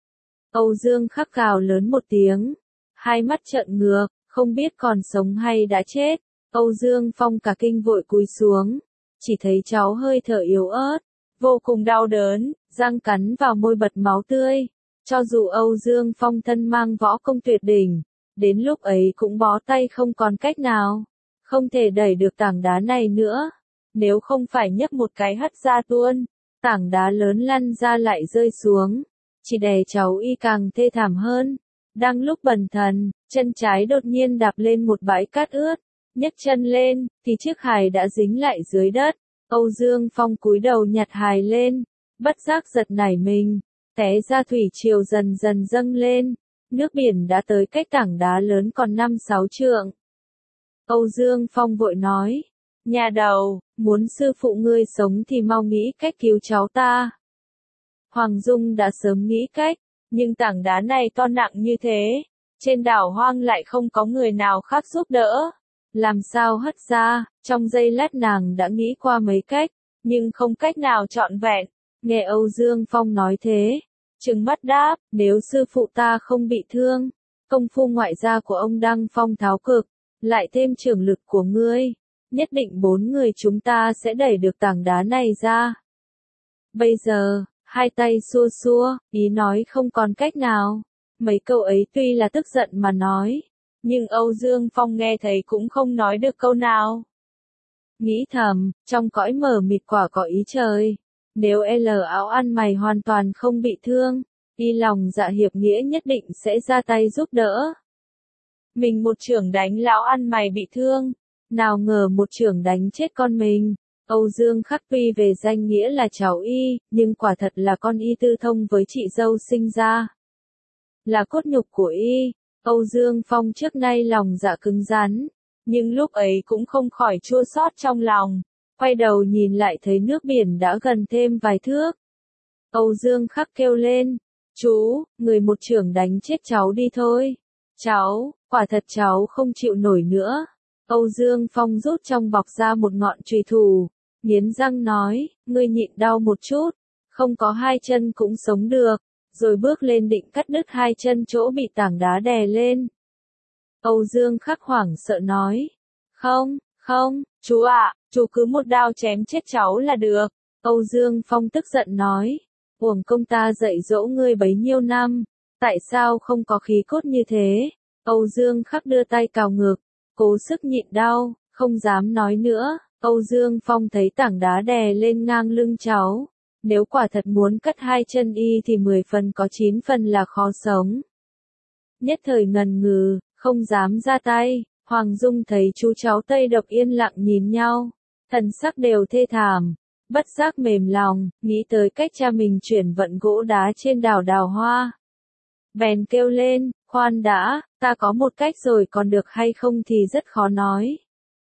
Âu Dương Khắc gào lớn một tiếng, hai mắt trợn ngược, không biết còn sống hay đã chết. Âu Dương Phong cả kinh vội cúi xuống, chỉ thấy cháu hơi thở yếu ớt, vô cùng đau đớn, răng cắn vào môi bật máu tươi. Cho dù Âu Dương Phong thân mang võ công tuyệt đỉnh, đến lúc ấy cũng bó tay không còn cách nào, không thể đẩy được tảng đá này nữa. Nếu không phải nhấc một cái hất ra tuôn, tảng đá lớn lăn ra lại rơi xuống, chỉ đè cháu y càng thê thảm hơn. Đang lúc bần thần, chân trái đột nhiên đạp lên một bãi cát ướt, nhấc chân lên, thì chiếc hài đã dính lại dưới đất. Âu Dương Phong cúi đầu nhặt hài lên, bất giác giật nảy mình, té ra thủy triều dần dần dâng lên, nước biển đã tới cách tảng đá lớn còn năm sáu trượng. Âu Dương Phong vội nói, nhà đầu, muốn sư phụ ngươi sống thì mau nghĩ cách cứu cháu ta. Hoàng Dung đã sớm nghĩ cách, nhưng tảng đá này to nặng như thế, trên đảo hoang lại không có người nào khác giúp đỡ. Làm sao hất ra, trong giây lát nàng đã nghĩ qua mấy cách, nhưng không cách nào trọn vẹn. Nghe Âu Dương Phong nói thế, trừng mắt đáp, nếu sư phụ ta không bị thương, công phu ngoại gia của ông Đăng Phong tháo cực, lại thêm trưởng lực của ngươi, nhất định bốn người chúng ta sẽ đẩy được tảng đá này ra. Bây giờ, hai tay xua xua, ý nói không còn cách nào. Mấy câu ấy tuy là tức giận mà nói, nhưng Âu Dương Phong nghe thấy cũng không nói được câu nào. Nghĩ thầm, trong cõi mờ mịt quả có ý trời. Nếu L áo ăn mày hoàn toàn không bị thương, y lòng dạ hiệp nghĩa nhất định sẽ ra tay giúp đỡ. Mình một chưởng đánh lão ăn mày bị thương, nào ngờ một chưởng đánh chết con mình. Âu Dương Khắc tuy về danh nghĩa là cháu y, nhưng quả thật là con y tư thông với chị dâu sinh ra. Là cốt nhục của y. Âu Dương Phong trước nay lòng dạ cứng rắn, nhưng lúc ấy cũng không khỏi chua xót trong lòng, quay đầu nhìn lại thấy nước biển đã gần thêm vài thước. Âu Dương Khắc kêu lên, chú, người một chưởng đánh chết cháu đi thôi. Cháu, quả thật cháu không chịu nổi nữa. Âu Dương Phong rút trong bọc ra một ngọn chùy thủ, nghiến răng nói, ngươi nhịn đau một chút, không có hai chân cũng sống được. Rồi bước lên định cắt đứt hai chân chỗ bị tảng đá đè lên. Âu Dương Khắc hoảng sợ nói, không, không, chú ạ, chú cứ một đao chém chết cháu là được. Âu Dương Phong tức giận nói, uổng công ta dạy dỗ ngươi bấy nhiêu năm, tại sao không có khí cốt như thế? Âu Dương Khắc đưa tay cào ngực, cố sức nhịn đau, không dám nói nữa. Âu Dương Phong thấy tảng đá đè lên ngang lưng cháu. Nếu quả thật muốn cắt hai chân y thì mười phần có chín phần là khó sống. Nhất thời ngần ngừ, không dám ra tay. Hoàng Dung thấy chú cháu Tây Độc yên lặng nhìn nhau, thần sắc đều thê thảm, bất giác mềm lòng, nghĩ tới cách cha mình chuyển vận gỗ đá trên đảo Đào Hoa. Bèn kêu lên, khoan đã, ta có một cách rồi, còn được hay không thì rất khó nói.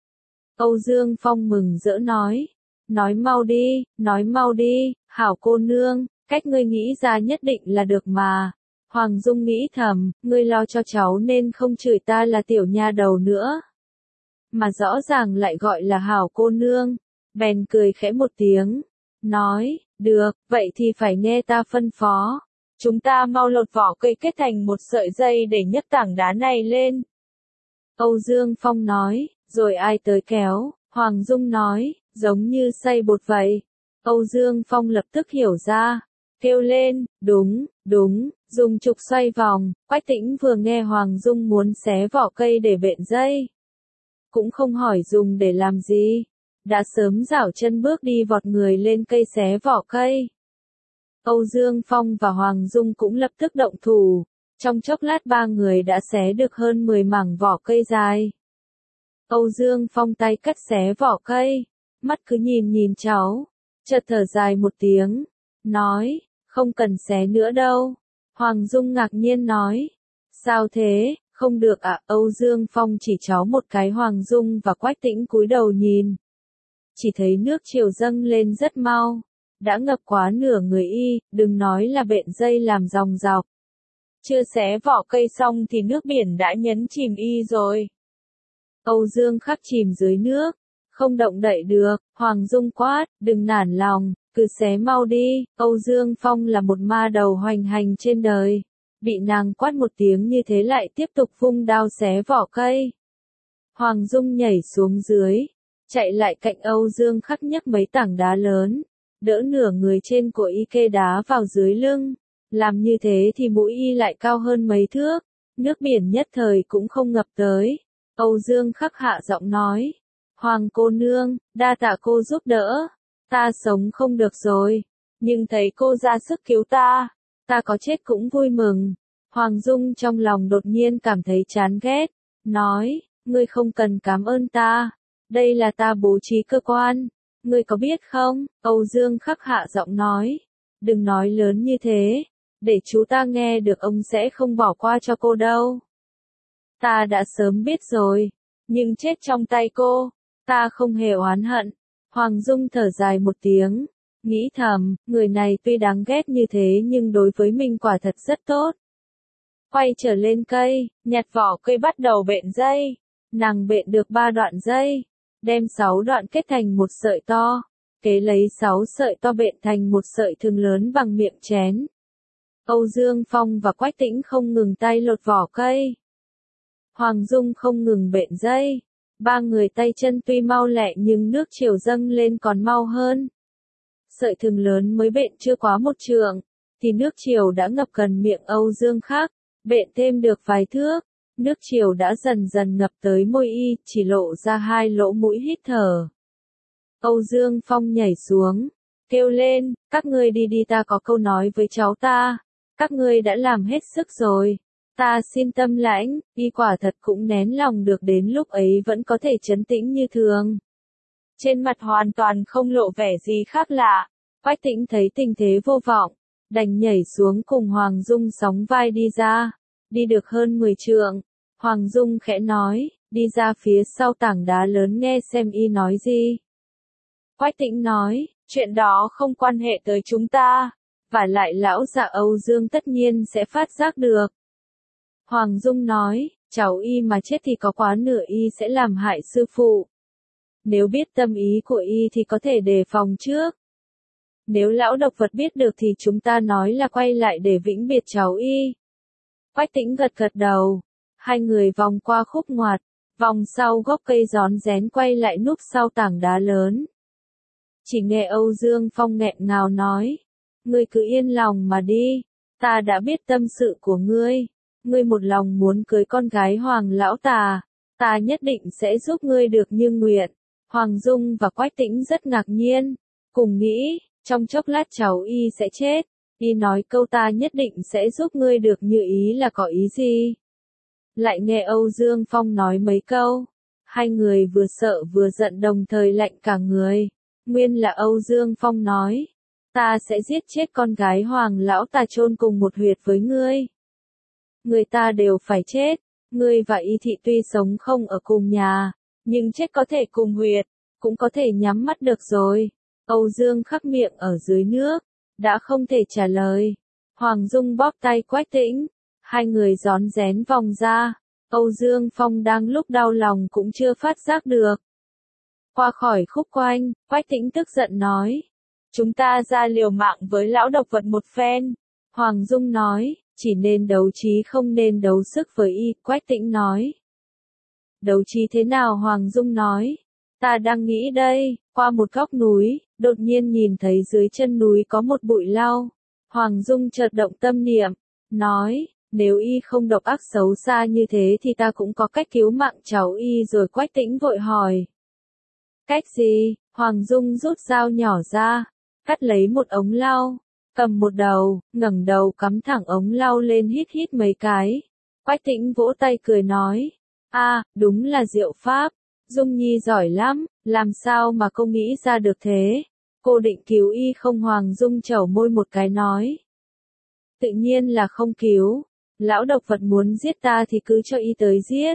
Âu Dương Phong mừng rỡ nói, nói mau đi, nói mau đi, hảo cô nương, cách ngươi nghĩ ra nhất định là được mà. Hoàng Dung nghĩ thầm, ngươi lo cho cháu nên không chửi ta là tiểu nha đầu nữa, mà rõ ràng lại gọi là hảo cô nương. Bèn cười khẽ một tiếng, nói, được, vậy thì phải nghe ta phân phó. Chúng ta mau lột vỏ cây kết thành một sợi dây để nhấc tảng đá này lên. Âu Dương Phong nói, rồi ai tới kéo. Hoàng Dung nói, giống như xay bột vậy. Âu Dương Phong lập tức hiểu ra, kêu lên, đúng, đúng, dùng trục xoay vòng. Quách Tĩnh vừa nghe Hoàng Dung muốn xé vỏ cây để bện dây, cũng không hỏi dùng để làm gì, đã sớm giảo chân bước đi vọt người lên cây xé vỏ cây. Âu Dương Phong và Hoàng Dung cũng lập tức động thủ, trong chốc lát ba người đã xé được hơn mười mảng vỏ cây dài. Âu Dương Phong tay cắt xé vỏ cây, mắt cứ nhìn nhìn cháu, chợt thở dài một tiếng, nói, không cần xé nữa đâu. Hoàng Dung ngạc nhiên nói, sao thế, không được ạ? À? Âu Dương Phong chỉ cháu một cái. Hoàng Dung và Quách Tĩnh cúi đầu nhìn, chỉ thấy nước triều dâng lên rất mau, đã ngập quá nửa người y, đừng nói là bện dây làm dòng dọc. Chưa xé vỏ cây xong thì nước biển đã nhấn chìm y rồi. Âu Dương Khắc chìm dưới nước, không động đậy được. Hoàng Dung quát, đừng nản lòng, cứ xé mau đi. Âu Dương Phong là một ma đầu hoành hành trên đời, bị nàng quát một tiếng như thế lại tiếp tục vung đao xé vỏ cây. Hoàng Dung nhảy xuống dưới, chạy lại cạnh Âu Dương Khắc nhấc mấy tảng đá lớn, đỡ nửa người trên của y kê đá vào dưới lưng. Làm như thế thì mũi y lại cao hơn mấy thước, nước biển nhất thời cũng không ngập tới. Âu Dương Khắc hạ giọng nói, Hoàng cô nương, đa tạ cô giúp đỡ, ta sống không được rồi, nhưng thấy cô ra sức cứu ta, ta có chết cũng vui mừng. Hoàng Dung trong lòng đột nhiên cảm thấy chán ghét, nói, ngươi không cần cảm ơn ta, đây là ta bố trí cơ quan, ngươi có biết không? Âu Dương Khắc hạ giọng nói, đừng nói lớn như thế, để chú ta nghe được ông sẽ không bỏ qua cho cô đâu. Ta đã sớm biết rồi, nhưng chết trong tay cô, ta không hề oán hận. Hoàng Dung thở dài một tiếng, nghĩ thầm, người này tuy đáng ghét như thế nhưng đối với mình quả thật rất tốt. Quay trở lên cây, nhặt vỏ cây bắt đầu bện dây, nàng bện được ba đoạn dây, đem sáu đoạn kết thành một sợi to, kế lấy sáu sợi to bện thành một sợi thừng lớn bằng miệng chén. Âu Dương Phong và Quách Tĩnh không ngừng tay lột vỏ cây. Hoàng Dung không ngừng bện dây. Ba người tay chân tuy mau lẹ nhưng nước triều dâng lên còn mau hơn. Sợi thừng lớn mới bện chưa quá một trượng, thì nước triều đã ngập gần miệng Âu Dương Khắc. Bện thêm được vài thước, nước triều đã dần dần ngập tới môi y, chỉ lộ ra hai lỗ mũi hít thở. Âu Dương Phong nhảy xuống, kêu lên, các ngươi đi đi, ta có câu nói với cháu ta. Các ngươi đã làm hết sức rồi, ta xin tâm lãnh. Y quả thật cũng nén lòng được, đến lúc ấy vẫn có thể trấn tĩnh như thường, trên mặt hoàn toàn không lộ vẻ gì khác lạ. Quách Tĩnh thấy tình thế vô vọng, đành nhảy xuống cùng Hoàng Dung sóng vai đi ra. Đi được hơn mười trượng, Hoàng Dung khẽ nói, đi ra phía sau tảng đá lớn nghe xem y nói gì. Quách Tĩnh nói, chuyện đó không quan hệ tới chúng ta, và lại lão già Âu Dương tất nhiên sẽ phát giác được. Hoàng Dung nói, cháu y mà chết thì có quá nửa y sẽ làm hại sư phụ. Nếu biết tâm ý của y thì có thể đề phòng trước. Nếu lão độc vật biết được thì chúng ta nói là quay lại để vĩnh biệt cháu y. Quách Tĩnh gật gật đầu. Hai người vòng qua khúc ngoặt, vòng sau gốc cây rón rén quay lại núp sau tảng đá lớn. Chỉ nghe Âu Dương Phong nghẹn ngào nói, ngươi cứ yên lòng mà đi, ta đã biết tâm sự của ngươi. Ngươi một lòng muốn cưới con gái Hoàng lão tà, ta nhất định sẽ giúp ngươi được như nguyện. Hoàng Dung và Quách Tĩnh rất ngạc nhiên, cùng nghĩ, trong chốc lát cháu y sẽ chết, y nói câu ta nhất định sẽ giúp ngươi được như ý là có ý gì? Lại nghe Âu Dương Phong nói mấy câu, hai người vừa sợ vừa giận đồng thời lạnh cả người. Nguyên là Âu Dương Phong nói, ta sẽ giết chết con gái Hoàng lão tà chôn cùng một huyệt với ngươi. Người ta đều phải chết, ngươi và y thị tuy sống không ở cùng nhà, nhưng chết có thể cùng huyệt, cũng có thể nhắm mắt được rồi. Âu Dương Khắc miệng ở dưới nước, đã không thể trả lời. Hoàng Dung bóp tay Quách Tĩnh, hai người rón rén vòng ra. Âu Dương Phong đang lúc đau lòng cũng chưa phát giác được. Qua khỏi khúc quanh, Quách Tĩnh tức giận nói, chúng ta ra liều mạng với lão độc vật một phen. Hoàng Dung nói, chỉ nên đấu trí không nên đấu sức với y. Quách Tĩnh nói, đấu trí thế nào? Hoàng Dung nói, Ta đang nghĩ đây, qua một góc núi, đột nhiên nhìn thấy dưới chân núi có một bụi lau. Hoàng Dung chợt động tâm niệm, nói, nếu y không độc ác xấu xa như thế thì ta cũng có cách cứu mạng cháu y rồi. Quách Tĩnh vội hỏi. Cách gì? Hoàng Dung rút dao nhỏ ra, cắt lấy một ống lau, cầm một đầu, ngẩng đầu cắm thẳng ống lau lên hít hít mấy cái. Quách Tĩnh vỗ tay cười nói, a, đúng là diệu pháp, Dung Nhi giỏi lắm, làm sao mà cô nghĩ ra được thế? Cô định cứu y không? Hoàng Dung chẩu môi một cái nói. Tự nhiên là không cứu, lão độc vật muốn giết ta thì cứ cho y tới giết.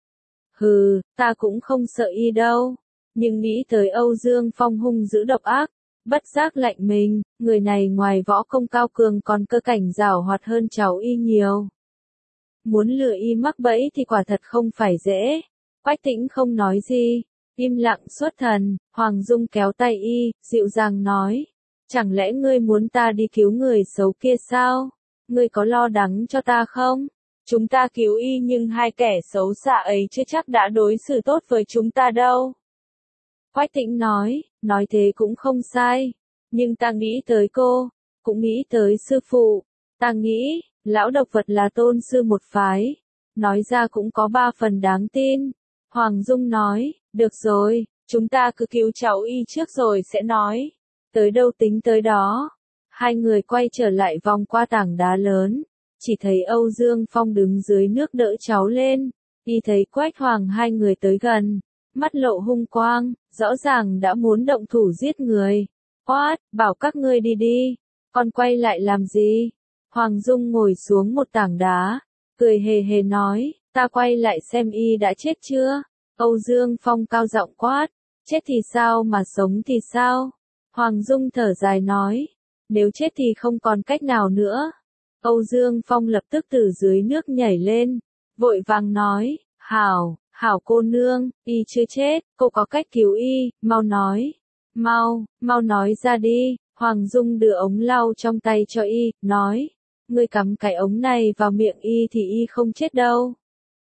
Hừ, ta cũng không sợ y đâu, nhưng nghĩ tới Âu Dương Phong hung dữ độc ác, bất giác lạnh mình, người này ngoài võ công cao cường còn cơ cảnh giảo hoạt hơn cháu y nhiều. Muốn lừa y mắc bẫy thì quả thật không phải dễ. Quách Tĩnh không nói gì, im lặng xuất thần. Hoàng Dung kéo tay y, dịu dàng nói, chẳng lẽ ngươi muốn ta đi cứu người xấu kia sao? Ngươi có lo lắng cho ta không? Chúng ta cứu y nhưng hai kẻ xấu xa ấy chưa chắc đã đối xử tốt với chúng ta đâu. Quách Tĩnh nói, nói thế cũng không sai, nhưng ta nghĩ tới cô, cũng nghĩ tới sư phụ, ta nghĩ, lão độc vật là tôn sư một phái, nói ra cũng có ba phần đáng tin. Hoàng Dung nói, được rồi, chúng ta cứ cứu cháu y trước rồi sẽ nói, tới đâu tính tới đó. Hai người quay trở lại vòng qua tảng đá lớn, chỉ thấy Âu Dương Phong đứng dưới nước đỡ cháu lên, y thấy Quách Hoàng hai người tới gần, mắt lộ hung quang, rõ ràng đã muốn động thủ giết người. Quát, bảo các ngươi đi đi, còn quay lại làm gì? Hoàng Dung ngồi xuống một tảng đá, cười hề hề nói, ta quay lại xem y đã chết chưa? Âu Dương Phong cao giọng quát, chết thì sao mà sống thì sao? Hoàng Dung thở dài nói, nếu chết thì không còn cách nào nữa. Âu Dương Phong lập tức từ dưới nước nhảy lên, vội vàng nói, hảo, hảo cô nương, y chưa chết, cô có cách cứu y, mau nói, mau, mau nói ra đi. Hoàng Dung đưa ống lau trong tay cho y, nói, ngươi cắm cái ống này vào miệng y thì y không chết đâu.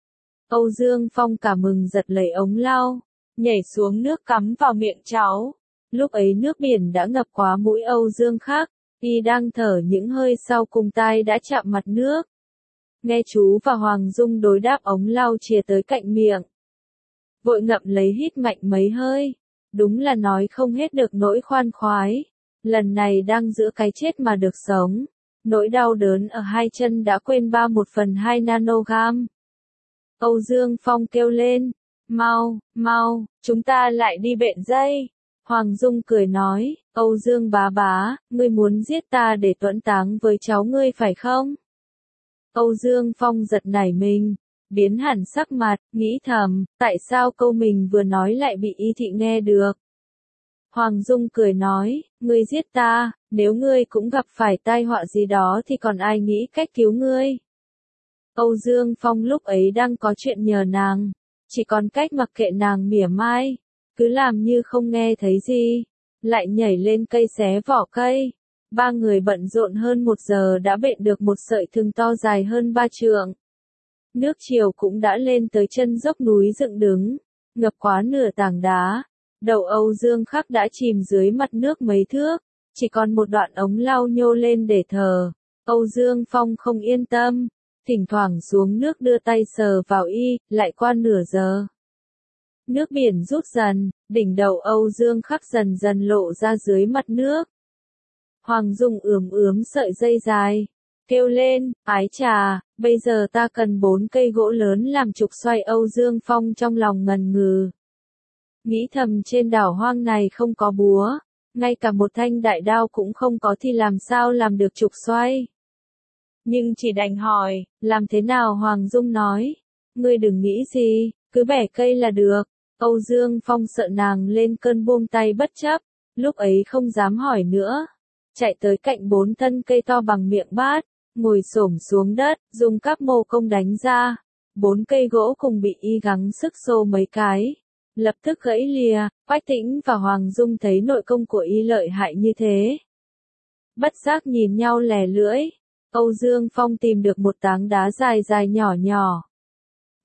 Âu Dương Phong cả mừng giật lấy ống lau, nhảy xuống nước cắm vào miệng cháu. Lúc ấy nước biển đã ngập quá mũi Âu Dương khác, y đang thở những hơi sau cùng tai đã chạm mặt nước. Nghe chú và Hoàng Dung đối đáp, ống lau chìa tới cạnh miệng. Vội ngậm lấy hít mạnh mấy hơi, đúng là nói không hết được nỗi khoan khoái. Lần này đang giữa cái chết mà được sống, nỗi đau đớn ở hai chân đã quên ba một phần hai nanogam. Âu Dương Phong kêu lên, mau, mau, chúng ta lại đi bện dây. Hoàng Dung cười nói, Âu Dương bá bá, ngươi muốn giết ta để tuẫn táng với cháu ngươi phải không? Âu Dương Phong giật nảy mình, biến hẳn sắc mặt, nghĩ thầm, tại sao câu mình vừa nói lại bị y thị nghe được? Hoàng Dung cười nói, ngươi giết ta, nếu ngươi cũng gặp phải tai họa gì đó thì còn ai nghĩ cách cứu ngươi? Âu Dương Phong lúc ấy đang có chuyện nhờ nàng, chỉ còn cách mặc kệ nàng mỉa mai, cứ làm như không nghe thấy gì, lại nhảy lên cây xé vỏ cây. Ba người bận rộn hơn một giờ đã bện được một sợi thừng to dài hơn ba trượng. Nước triều cũng đã lên tới chân dốc núi dựng đứng, ngập quá nửa tảng đá. Đầu Âu Dương Khắc đã chìm dưới mặt nước mấy thước, chỉ còn một đoạn ống lau nhô lên để thờ. Âu Dương Phong không yên tâm, thỉnh thoảng xuống nước đưa tay sờ vào y, lại qua nửa giờ. Nước biển rút dần, đỉnh đầu Âu Dương Khắc dần dần lộ ra dưới mặt nước. Hoàng Dung ướm ướm sợi dây dài, kêu lên, ái trà, bây giờ ta cần bốn cây gỗ lớn làm trục xoay. Âu Dương Phong trong lòng ngần ngừ. Nghĩ thầm trên đảo hoang này không có búa, ngay cả một thanh đại đao cũng không có thì làm sao làm được trục xoay. Nhưng chỉ đành hỏi, làm thế nào? Hoàng Dung nói, ngươi đừng nghĩ gì, cứ bẻ cây là được. Âu Dương Phong sợ nàng lên cơn buông tay bất chấp, lúc ấy không dám hỏi nữa. Chạy tới cạnh bốn thân cây to bằng miệng bát, ngồi xổm xuống đất, dùng cáp mô công đánh ra. Bốn cây gỗ cùng bị y gắng sức xô mấy cái, lập tức gãy lìa. Quách Tĩnh và Hoàng Dung thấy nội công của y lợi hại như thế, bất giác nhìn nhau lè lưỡi. Âu Dương Phong tìm được một tảng đá dài dài nhỏ nhỏ,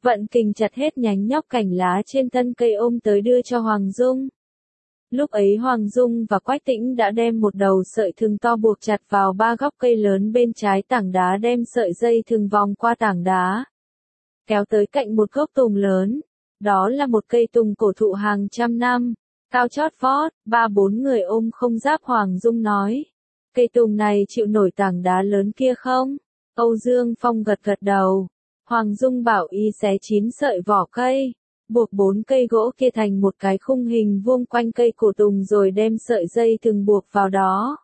vận kình chặt hết nhánh nhóc cành lá trên thân cây ôm tới đưa cho Hoàng Dung. Lúc ấy Hoàng Dung và Quách Tĩnh đã đem một đầu sợi thừng to buộc chặt vào ba góc cây lớn bên trái tảng đá, đem sợi dây thừng vòng qua tảng đá, kéo tới cạnh một gốc tùng lớn. Đó là một cây tùng cổ thụ hàng trăm năm, cao chót vót. Ba bốn người ôm không giáp. Hoàng Dung nói, cây tùng này chịu nổi tảng đá lớn kia không? Âu Dương Phong gật gật đầu. Hoàng Dung bảo y xé chín sợi vỏ cây, buộc bốn cây gỗ kia thành một cái khung hình vuông quanh cây cổ tùng rồi đem sợi dây thừng buộc vào đó.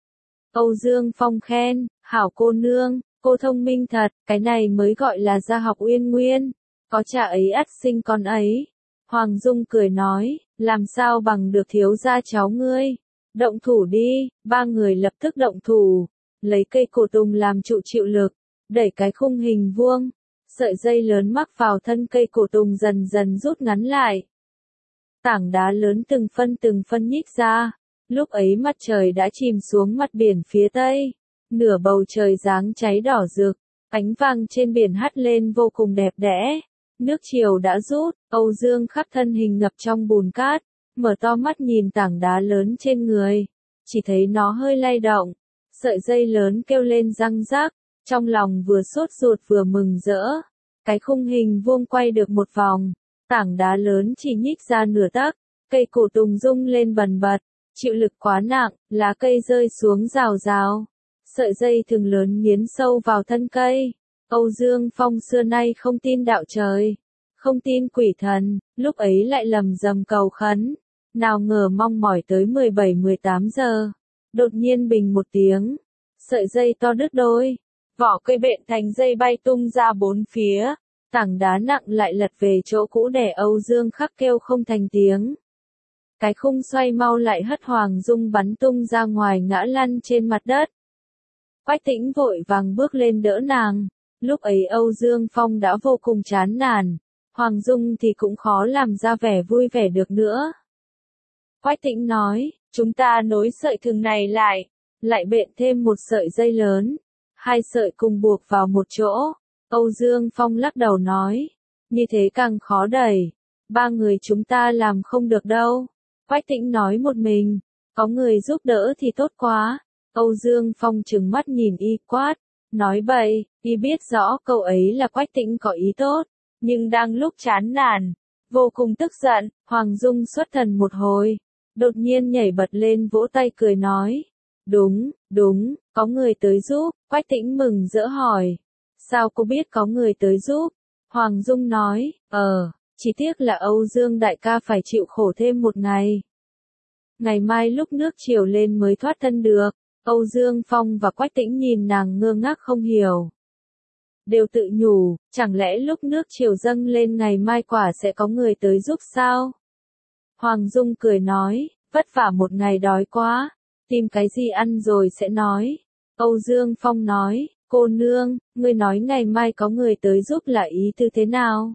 Âu Dương Phong khen, hảo cô nương, cô thông minh thật, cái này mới gọi là gia học uyên nguyên, có cha ấy ắt sinh con ấy. Hoàng Dung cười nói, làm sao bằng được thiếu gia cháu ngươi, động thủ đi. Ba người lập tức động thủ, lấy cây cổ tùng làm trụ chịu lực, đẩy cái khung hình vuông. Sợi dây lớn mắc vào thân cây cổ tùng dần dần rút ngắn lại. Tảng đá lớn từng phân từng phân nhích ra. Lúc ấy mặt trời đã chìm xuống mặt biển phía tây. Nửa bầu trời dáng cháy đỏ rực, ánh vàng trên biển hắt lên vô cùng đẹp đẽ. Nước chiều đã rút, Âu Dương khắc thân hình ngập trong bùn cát, mở to mắt nhìn tảng đá lớn trên người. Chỉ thấy nó hơi lay động. Sợi dây lớn kêu lên răng rắc. Trong lòng vừa sốt ruột vừa mừng rỡ. Cái khung hình vuông quay được một vòng, tảng đá lớn chỉ nhích ra nửa tấc, cây cổ tùng rung lên bần bật, chịu lực quá nặng, lá cây rơi xuống rào rào. Sợi dây thừng lớn nghiến sâu vào thân cây. Âu Dương Phong xưa nay không tin đạo trời, không tin quỷ thần, lúc ấy lại lầm rầm cầu khấn. Nào ngờ mong mỏi tới mười bảy mười tám giờ, đột nhiên bình một tiếng, sợi dây to đứt đôi. Vỏ cây bện thành dây bay tung ra bốn phía, tảng đá nặng lại lật về chỗ cũ để Âu Dương khắc kêu không thành tiếng. Cái khung xoay mau lại hất Hoàng Dung bắn tung ra ngoài ngã lăn trên mặt đất. Quách Tĩnh vội vàng bước lên đỡ nàng, lúc ấy Âu Dương Phong đã vô cùng chán nản, Hoàng Dung thì cũng khó làm ra vẻ vui vẻ được nữa. Quách Tĩnh nói, chúng ta nối sợi thừng này lại, lại bện thêm một sợi dây lớn. Hai sợi cùng buộc vào một chỗ. Âu Dương Phong lắc đầu nói, như thế càng khó đẩy, ba người chúng ta làm không được đâu. Quách Tĩnh nói một mình, có người giúp đỡ thì tốt quá. Âu Dương Phong trừng mắt nhìn y quát, nói bậy. Y biết rõ câu ấy là Quách Tĩnh có ý tốt, nhưng đang lúc chán nản, vô cùng tức giận. Hoàng Dung xuất thần một hồi, đột nhiên nhảy bật lên vỗ tay cười nói, đúng, đúng, có người tới giúp. Quách Tĩnh mừng rỡ hỏi, sao cô biết có người tới giúp? Hoàng Dung nói, ờ, chỉ tiếc là Âu Dương đại ca phải chịu khổ thêm một ngày. Ngày mai lúc nước chiều lên mới thoát thân được. Âu Dương Phong và Quách Tĩnh nhìn nàng ngơ ngác không hiểu. Đều tự nhủ, chẳng lẽ lúc nước chiều dâng lên ngày mai quả sẽ có người tới giúp sao? Hoàng Dung cười nói, vất vả một ngày đói quá, tìm cái gì ăn rồi sẽ nói. Âu Dương Phong nói, cô nương, ngươi nói ngày mai có người tới giúp là ý tư thế nào?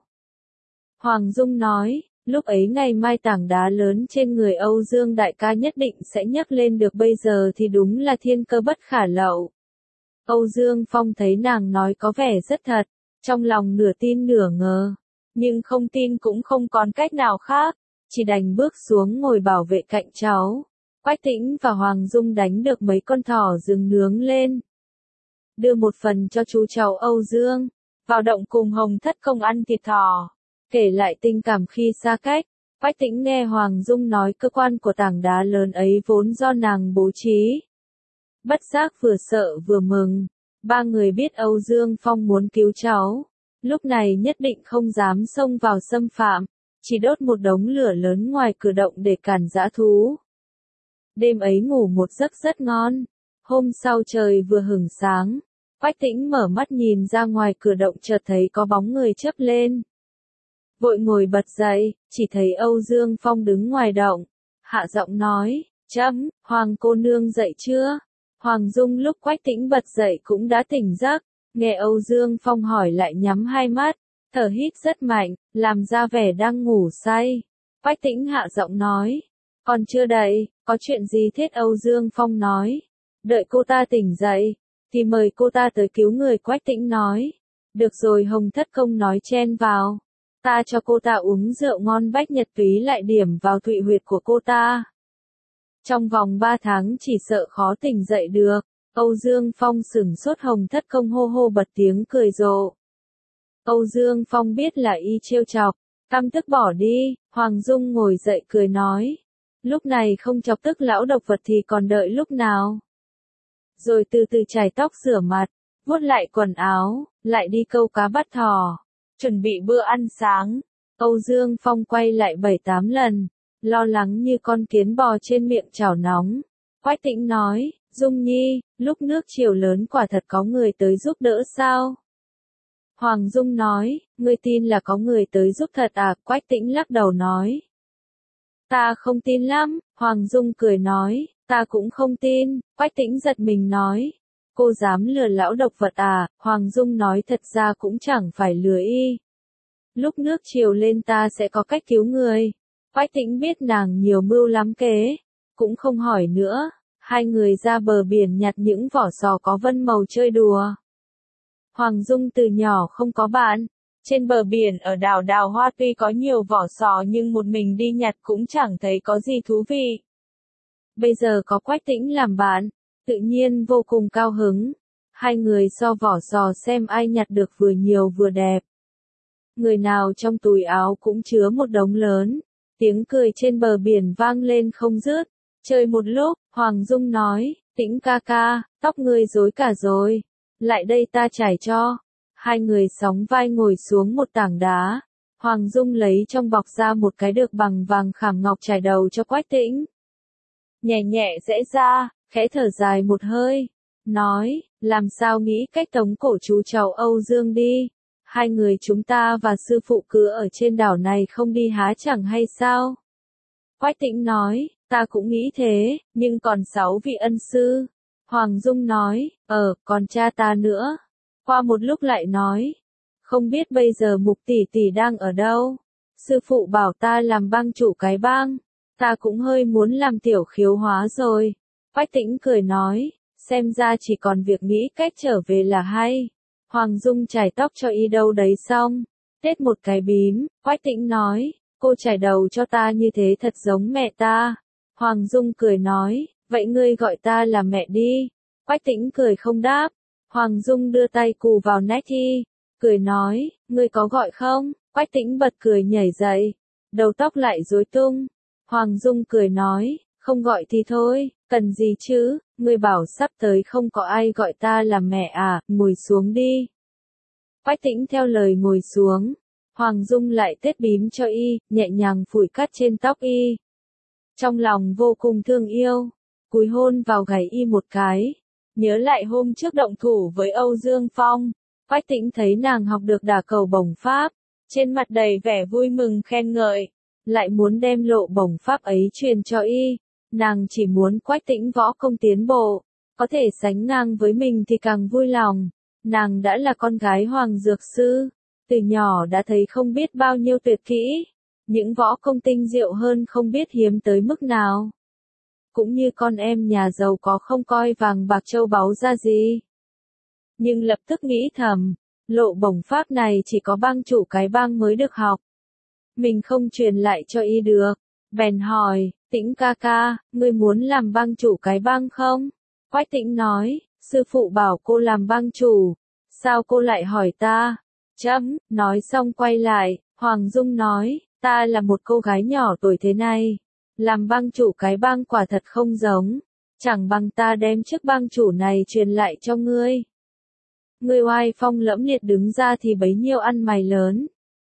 Hoàng Dung nói, lúc ấy ngày mai tảng đá lớn trên người Âu Dương đại ca nhất định sẽ nhấc lên được, bây giờ thì đúng là thiên cơ bất khả lậu. Âu Dương Phong thấy nàng nói có vẻ rất thật, trong lòng nửa tin nửa ngờ, nhưng không tin cũng không còn cách nào khác, chỉ đành bước xuống ngồi bảo vệ cạnh cháu. Quách Tĩnh và Hoàng Dung đánh được mấy con thỏ rừng nướng lên, đưa một phần cho chú cháu Âu Dương, vào động cùng Hồng Thất Công ăn thịt thỏ, kể lại tình cảm khi xa cách. Quách Tĩnh nghe Hoàng Dung nói cơ quan của tảng đá lớn ấy vốn do nàng bố trí, bất giác vừa sợ vừa mừng. Ba người biết Âu Dương Phong muốn cứu cháu, lúc này nhất định không dám xông vào xâm phạm, chỉ đốt một đống lửa lớn ngoài cửa động để cản dã thú. Đêm ấy ngủ một giấc rất ngon. Hôm sau trời vừa hửng sáng, Quách Tĩnh mở mắt nhìn ra ngoài cửa động, chợt thấy có bóng người chớp lên. Vội ngồi bật dậy, chỉ thấy Âu Dương Phong đứng ngoài động, hạ giọng nói, chấm, Hoàng cô nương dậy chưa? Hoàng Dung lúc Quách Tĩnh bật dậy cũng đã tỉnh giấc, nghe Âu Dương Phong hỏi lại nhắm hai mắt, thở hít rất mạnh, làm ra vẻ đang ngủ say. Quách Tĩnh hạ giọng nói, còn chưa đậy, có chuyện gì thế? Âu Dương Phong nói, đợi cô ta tỉnh dậy, thì mời cô ta tới cứu người. Quách Tĩnh nói, Được rồi, Hồng Thất Công nói chen vào. Ta cho cô ta uống rượu ngon bách nhật túy lại điểm vào thụy huyệt của cô ta. Trong vòng ba tháng chỉ sợ khó tỉnh dậy được. Âu Dương Phong sửng sốt, Hồng Thất Công hô hô bật tiếng cười rộ. Âu Dương Phong biết là y trêu chọc, căm tức bỏ đi. Hoàng Dung ngồi dậy cười nói. Lúc này không chọc tức lão độc vật thì còn đợi lúc nào. Rồi từ từ chải tóc rửa mặt, vuốt lại quần áo, lại đi câu cá bắt thỏ, chuẩn bị bữa ăn sáng. Âu Dương Phong quay lại bảy tám lần, lo lắng như con kiến bò trên miệng chảo nóng. Quách Tĩnh nói, Dung Nhi, lúc nước triều lớn quả thật có người tới giúp đỡ sao? Hoàng Dung nói, ngươi tin là có người tới giúp thật à? Quách Tĩnh lắc đầu nói. Ta không tin lắm. Hoàng Dung cười nói, ta cũng không tin. Quách Tĩnh giật mình nói, cô dám lừa lão độc vật à? Hoàng Dung nói thật ra cũng chẳng phải lừa y. Lúc nước triều lên ta sẽ có cách cứu người. Quách Tĩnh biết nàng nhiều mưu lắm kế, cũng không hỏi nữa. Hai người ra bờ biển nhặt những vỏ sò có vân màu chơi đùa. Hoàng Dung từ nhỏ không có bạn. Trên bờ biển ở đảo Đào Hoa tuy có nhiều vỏ sò nhưng một mình đi nhặt cũng chẳng thấy có gì thú vị. Bây giờ có Quách Tĩnh làm bạn, tự nhiên vô cùng cao hứng. Hai người so vỏ sò xem ai nhặt được vừa nhiều vừa đẹp. Người nào trong túi áo cũng chứa một đống lớn. Tiếng cười trên bờ biển vang lên không dứt. Chơi một lúc, Hoàng Dung nói, Tĩnh ca ca, tóc ngươi rối cả rồi. Lại đây ta chải cho. Hai người sóng vai ngồi xuống một tảng đá. Hoàng Dung lấy trong bọc ra một cái được bằng vàng khảm ngọc chải đầu cho Quách Tĩnh. Nhẹ nhẹ rẽ ra, khẽ thở dài một hơi. Nói, làm sao nghĩ cách tống cổ chú cháu Âu Dương đi. Hai người chúng ta và sư phụ cứ ở trên đảo này không đi há chẳng hay sao. Quách Tĩnh nói, ta cũng nghĩ thế, nhưng còn sáu vị ân sư. Hoàng Dung nói, ờ, còn cha ta nữa. Qua một lúc lại nói, không biết bây giờ Mục tỷ tỷ đang ở đâu. Sư phụ bảo ta làm bang chủ cái bang, ta cũng hơi muốn làm tiểu khiếu hóa rồi. Quách Tĩnh cười nói, xem ra chỉ còn việc nghĩ cách trở về là hay. Hoàng Dung chải tóc cho y đâu đấy xong, tết một cái bím. Quách Tĩnh nói, cô chải đầu cho ta như thế thật giống mẹ ta. Hoàng Dung cười nói, vậy ngươi gọi ta là mẹ đi. Quách Tĩnh cười không đáp. Hoàng Dung đưa tay cù vào nách y, cười nói, ngươi có gọi không? Quách Tĩnh bật cười nhảy dậy, đầu tóc lại rối tung. Hoàng Dung cười nói, không gọi thì thôi, cần gì chứ, ngươi bảo sắp tới không có ai gọi ta là mẹ à, ngồi xuống đi. Quách Tĩnh theo lời ngồi xuống, Hoàng Dung lại tết bím cho y, nhẹ nhàng phủi cắt trên tóc y. Trong lòng vô cùng thương yêu, cúi hôn vào gáy y một cái. Nhớ lại hôm trước động thủ với Âu Dương Phong, Quách Tĩnh thấy nàng học được đả cầu bổng pháp, trên mặt đầy vẻ vui mừng khen ngợi, lại muốn đem lộ bổng pháp ấy truyền cho y. Nàng chỉ muốn Quách Tĩnh võ công tiến bộ, có thể sánh ngang với mình thì càng vui lòng. Nàng đã là con gái Hoàng Dược Sư, từ nhỏ đã thấy không biết bao nhiêu tuyệt kỹ, những võ công tinh diệu hơn không biết hiếm tới mức nào. Cũng như con em nhà giàu có không coi vàng bạc châu báu ra gì. Nhưng lập tức nghĩ thầm, lộ bổng pháp này chỉ có bang chủ cái bang mới được học. Mình không truyền lại cho y được. Bèn hỏi, Tĩnh ca ca, ngươi muốn làm bang chủ cái bang không? Quách Tĩnh nói, sư phụ bảo cô làm bang chủ. Sao cô lại hỏi ta? Chấm, nói xong quay lại, Hoàng Dung nói, ta là một cô gái nhỏ tuổi thế này. Làm bang chủ cái bang quả thật không giống, chẳng bằng ta đem chức bang chủ này truyền lại cho ngươi. Ngươi oai phong lẫm liệt đứng ra thì bấy nhiêu ăn mày lớn.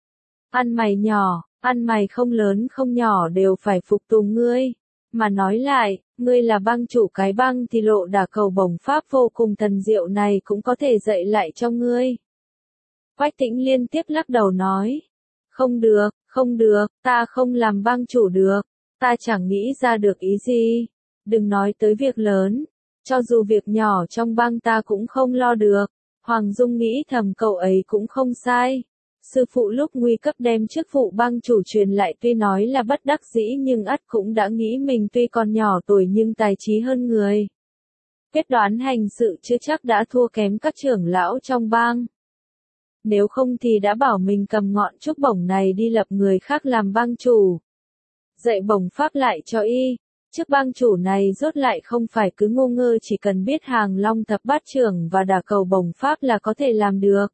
Ăn mày nhỏ, ăn mày không lớn không nhỏ đều phải phục tùng ngươi. Mà nói lại, ngươi là bang chủ cái bang thì lộ đả cầu bổng pháp vô cùng thần diệu này cũng có thể dạy lại cho ngươi. Quách Tĩnh liên tiếp lắc đầu nói, không được, không được, ta không làm bang chủ được. Ta chẳng nghĩ ra được ý gì. Đừng nói tới việc lớn. Cho dù việc nhỏ trong bang ta cũng không lo được. Hoàng Dung nghĩ thầm cậu ấy cũng không sai. Sư phụ lúc nguy cấp đem chức vụ bang chủ truyền lại tuy nói là bất đắc dĩ nhưng ắt cũng đã nghĩ mình tuy còn nhỏ tuổi nhưng tài trí hơn người. Quyết đoán hành sự chưa chắc đã thua kém các trưởng lão trong bang. nếu không thì đã bảo mình cầm ngọn trúc bổng này đi lập người khác làm bang chủ. Dạy bổng pháp lại cho y, chức bang chủ này rốt lại không phải cứ ngu ngơ chỉ cần biết hàng long thập bát trưởng và đả cầu bổng pháp là có thể làm được.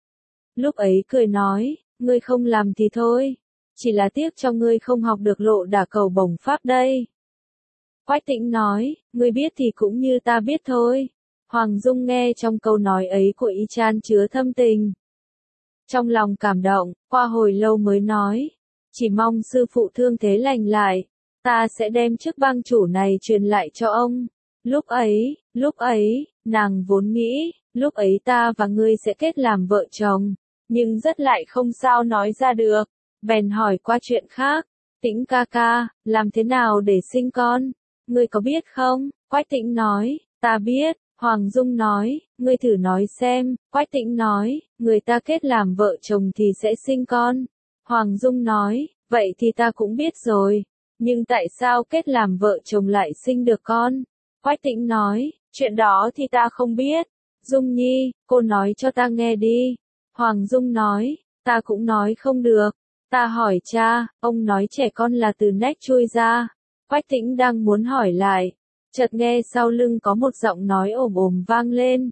Lúc ấy cười nói, ngươi không làm thì thôi, chỉ là tiếc cho ngươi không học được lộ đả cầu bổng pháp đây. Quách Tĩnh nói, ngươi biết thì cũng như ta biết thôi. Hoàng Dung nghe trong câu nói ấy của y chan chứa thâm tình. Trong lòng cảm động, qua hồi lâu mới nói, chỉ mong sư phụ thương thế lành lại, ta sẽ đem chức bang chủ này truyền lại cho ông. Lúc ấy, lúc ấy, nàng vốn nghĩ, lúc ấy ta và ngươi sẽ kết làm vợ chồng, nhưng rất lại không sao nói ra được, bèn hỏi qua chuyện khác. Tĩnh ca ca, làm thế nào để sinh con? Ngươi có biết không? Quách Tĩnh nói, ta biết. Hoàng Dung nói, ngươi thử nói xem. Quách Tĩnh nói, người ta kết làm vợ chồng thì sẽ sinh con. Hoàng Dung nói, vậy thì ta cũng biết rồi. Nhưng tại sao kết làm vợ chồng lại sinh được con? Quách Tĩnh nói, chuyện đó thì ta không biết. Dung Nhi, cô nói cho ta nghe đi. Hoàng Dung nói, ta cũng nói không được. Ta hỏi cha, ông nói trẻ con là từ nách chui ra. Quách Tĩnh đang muốn hỏi lại, chợt nghe sau lưng có một giọng nói ồm ồm vang lên.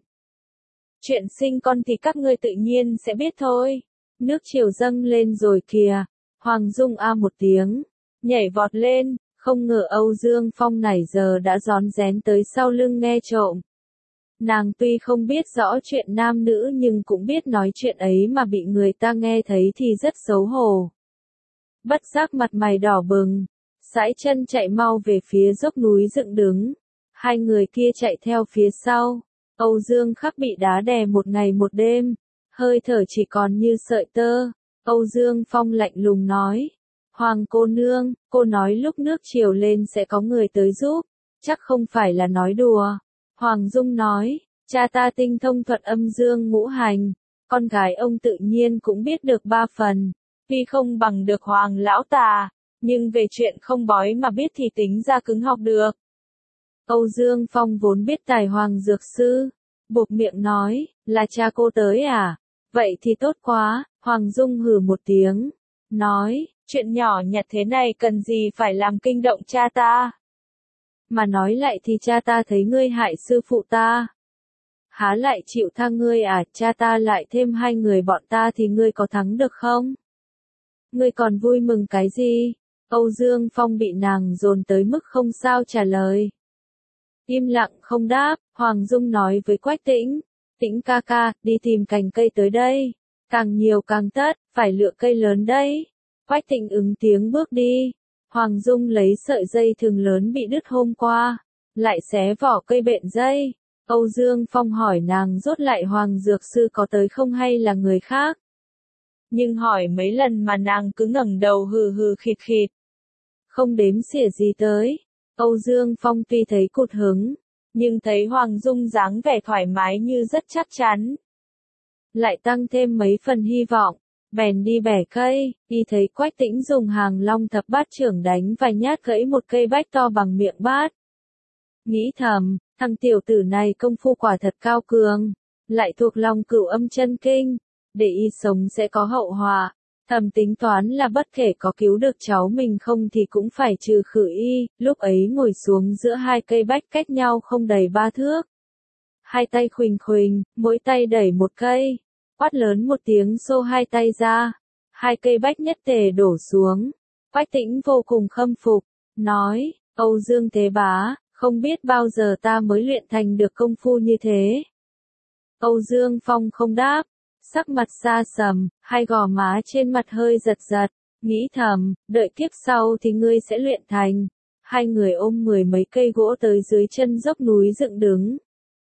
Chuyện sinh con thì các ngươi tự nhiên sẽ biết thôi. Nước triều dâng lên rồi kìa. Hoàng Dung a một tiếng, nhảy vọt lên, không ngờ Âu Dương Phong nãy giờ đã rón rén tới sau lưng nghe trộm. Nàng tuy không biết rõ chuyện nam nữ nhưng cũng biết nói chuyện ấy mà bị người ta nghe thấy thì rất xấu hổ. Bất giác mặt mày đỏ bừng, sải chân chạy mau về phía dốc núi dựng đứng. Hai người kia chạy theo phía sau. Âu Dương Khắc bị đá đè một ngày một đêm, hơi thở chỉ còn như sợi tơ. Âu Dương Phong lạnh lùng nói, Hoàng cô nương, cô nói lúc nước triều lên sẽ có người tới giúp, chắc không phải là nói đùa. Hoàng Dung nói, cha ta tinh thông thuật âm dương ngũ hành, con gái ông tự nhiên cũng biết được ba phần, tuy không bằng được Hoàng lão tà, nhưng về chuyện không bói mà biết thì tính ra cứng học được. Âu Dương Phong vốn biết tài Hoàng dược sư, buộc miệng nói, là cha cô tới à? Vậy thì tốt quá. Hoàng Dung hừ một tiếng, nói, chuyện nhỏ nhặt thế này cần gì phải làm kinh động cha ta. Mà nói lại thì cha ta thấy ngươi hại sư phụ ta, há lại chịu tha ngươi à? Cha ta lại thêm hai người bọn ta thì ngươi có thắng được không? Ngươi còn vui mừng cái gì? Âu Dương Phong bị nàng dồn tới mức không sao trả lời. Im lặng không đáp. Hoàng Dung nói với Quách Tĩnh, Tĩnh ca ca, đi tìm cành cây tới đây. Càng nhiều càng tất, phải lựa cây lớn đấy. Quách Tĩnh ứng tiếng bước đi. Hoàng Dung lấy sợi dây thừng lớn bị đứt hôm qua, lại xé vỏ cây bện dây. Âu Dương Phong hỏi nàng rốt lại Hoàng dược sư có tới không hay là người khác. Nhưng hỏi mấy lần mà nàng cứ ngẩng đầu hừ hừ khịt khịt, không đếm xỉa gì tới. Âu Dương Phong tuy thấy cụt hứng, nhưng thấy Hoàng Dung dáng vẻ thoải mái như rất chắc chắn, lại tăng thêm mấy phần hy vọng, bèn đi bẻ cây. Y thấy Quách Tĩnh dùng hàng long thập bát trưởng đánh vài nhát gãy một cây bách to bằng miệng bát. Nghĩ thầm, thằng tiểu tử này công phu quả thật cao cường, lại thuộc lòng cửu âm chân kinh, để y sống sẽ có hậu họa. Thầm tính toán là bất kể có cứu được cháu mình không thì cũng phải trừ khử y. Lúc ấy ngồi xuống giữa hai cây bách cách nhau không đầy ba thước. Hai tay khuỳnh khuỳnh, mỗi tay đẩy một cây. Quát lớn một tiếng xô hai tay ra. Hai cây bách nhất tề đổ xuống. Quách Tĩnh vô cùng khâm phục, nói, Âu Dương Thế Bá, không biết bao giờ ta mới luyện thành được công phu như thế. Âu Dương Phong không đáp, sắc mặt xa sầm, hai gò má trên mặt hơi giật giật, nghĩ thầm, đợi kiếp sau thì ngươi sẽ luyện thành. Hai người ôm mười mấy cây gỗ tới dưới chân dốc núi dựng đứng.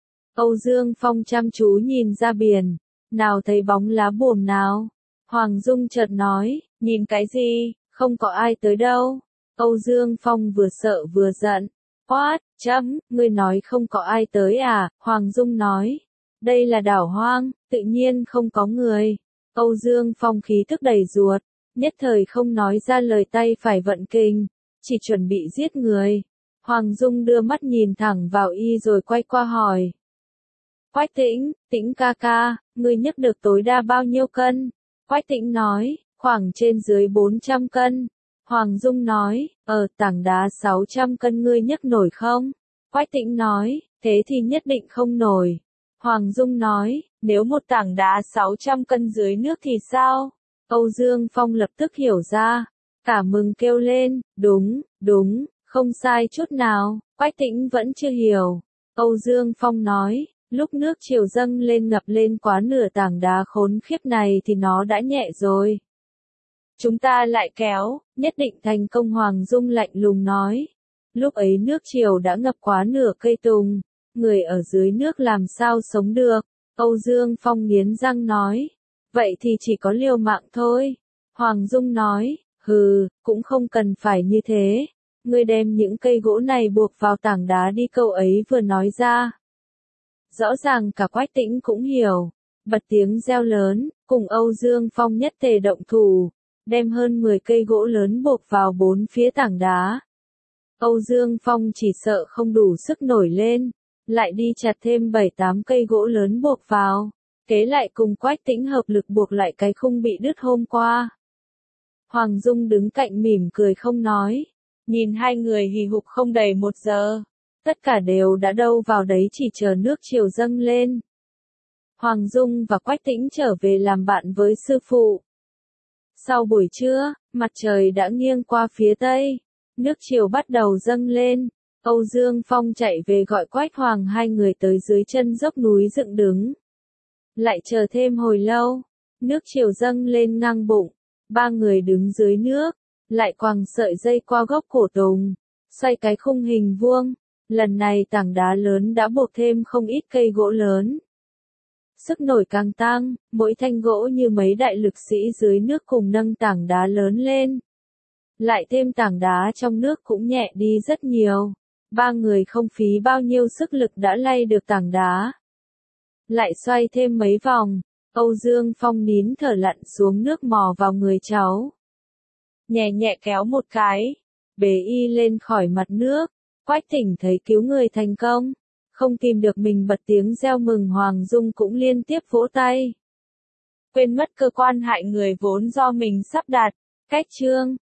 Âu Dương Phong chăm chú nhìn ra biển, nào thấy bóng lá buồm nào. Hoàng Dung chợt nói, nhìn cái gì, không có ai tới đâu. Âu Dương Phong vừa sợ vừa giận, quát, chấm, ngươi nói không có ai tới à? Hoàng Dung nói, đây là đảo hoang, tự nhiên không có người. Âu Dương Phong khí tức đầy ruột, nhất thời không nói ra lời, tay phải vận kình, chỉ chuẩn bị giết người. Hoàng Dung đưa mắt nhìn thẳng vào y rồi quay qua hỏi, Quách Tĩnh, Tĩnh ca ca, ngươi nhấc được tối đa bao nhiêu cân? Quách Tĩnh nói, khoảng trên dưới bốn trăm cân. Hoàng Dung nói, ờ tảng đá sáu trăm cân ngươi nhấc nổi không? Quách Tĩnh nói, thế thì nhất định không nổi. Hoàng Dung nói, nếu một tảng đá sáu trăm cân dưới nước thì sao? Âu Dương Phong lập tức hiểu ra, cả mừng kêu lên, đúng, đúng, không sai chút nào. Quách Tĩnh vẫn chưa hiểu. Âu Dương Phong nói, lúc nước triều dâng lên ngập lên quá nửa tảng đá khốn khiếp này thì nó đã nhẹ rồi. Chúng ta lại kéo, nhất định thành công. Hoàng Dung lạnh lùng nói. Lúc ấy nước triều đã ngập quá nửa cây tùng, người ở dưới nước làm sao sống được? Âu Dương Phong nghiến răng nói. Vậy thì chỉ có liều mạng thôi. Hoàng Dung nói, hừ, cũng không cần phải như thế. Ngươi đem những cây gỗ này buộc vào tảng đá đi. Câu ấy vừa nói ra, rõ ràng cả Quách Tĩnh cũng hiểu, bật tiếng reo lớn, cùng Âu Dương Phong nhất tề động thủ, đem hơn mười cây gỗ lớn buộc vào bốn phía tảng đá. Âu Dương Phong chỉ sợ không đủ sức nổi lên, lại đi chặt thêm bảy tám cây gỗ lớn buộc vào, kế lại cùng Quách Tĩnh hợp lực buộc lại cái khung bị đứt hôm qua. Hoàng Dung đứng cạnh mỉm cười không nói, nhìn hai người hì hục không đầy một giờ. Tất cả đều đã đâu vào đấy chỉ chờ nước triều dâng lên. Hoàng Dung và Quách Tĩnh trở về làm bạn với sư phụ. Sau buổi trưa, mặt trời đã nghiêng qua phía tây. Nước triều bắt đầu dâng lên. Âu Dương Phong chạy về gọi Quách Hoàng hai người tới dưới chân dốc núi dựng đứng. Lại chờ thêm hồi lâu. Nước triều dâng lên ngang bụng. Ba người đứng dưới nước. Lại quàng sợi dây qua gốc cổ tùng. Xoay cái khung hình vuông. Lần này tảng đá lớn đã buộc thêm không ít cây gỗ lớn. Sức nổi càng tăng, mỗi thanh gỗ như mấy đại lực sĩ dưới nước cùng nâng tảng đá lớn lên. Lại thêm tảng đá trong nước cũng nhẹ đi rất nhiều. Ba người không phí bao nhiêu sức lực đã lay được tảng đá. Lại xoay thêm mấy vòng, Âu Dương Phong nín thở lặn xuống nước mò vào người cháu. Nhẹ nhẹ kéo một cái, bế y lên khỏi mặt nước. Quách Thỉnh thấy cứu người thành công, không kìm được mình bật tiếng reo mừng. Hoàng Dung cũng liên tiếp vỗ tay. Quên mất cơ quan hại người vốn do mình sắp đặt. Cách chương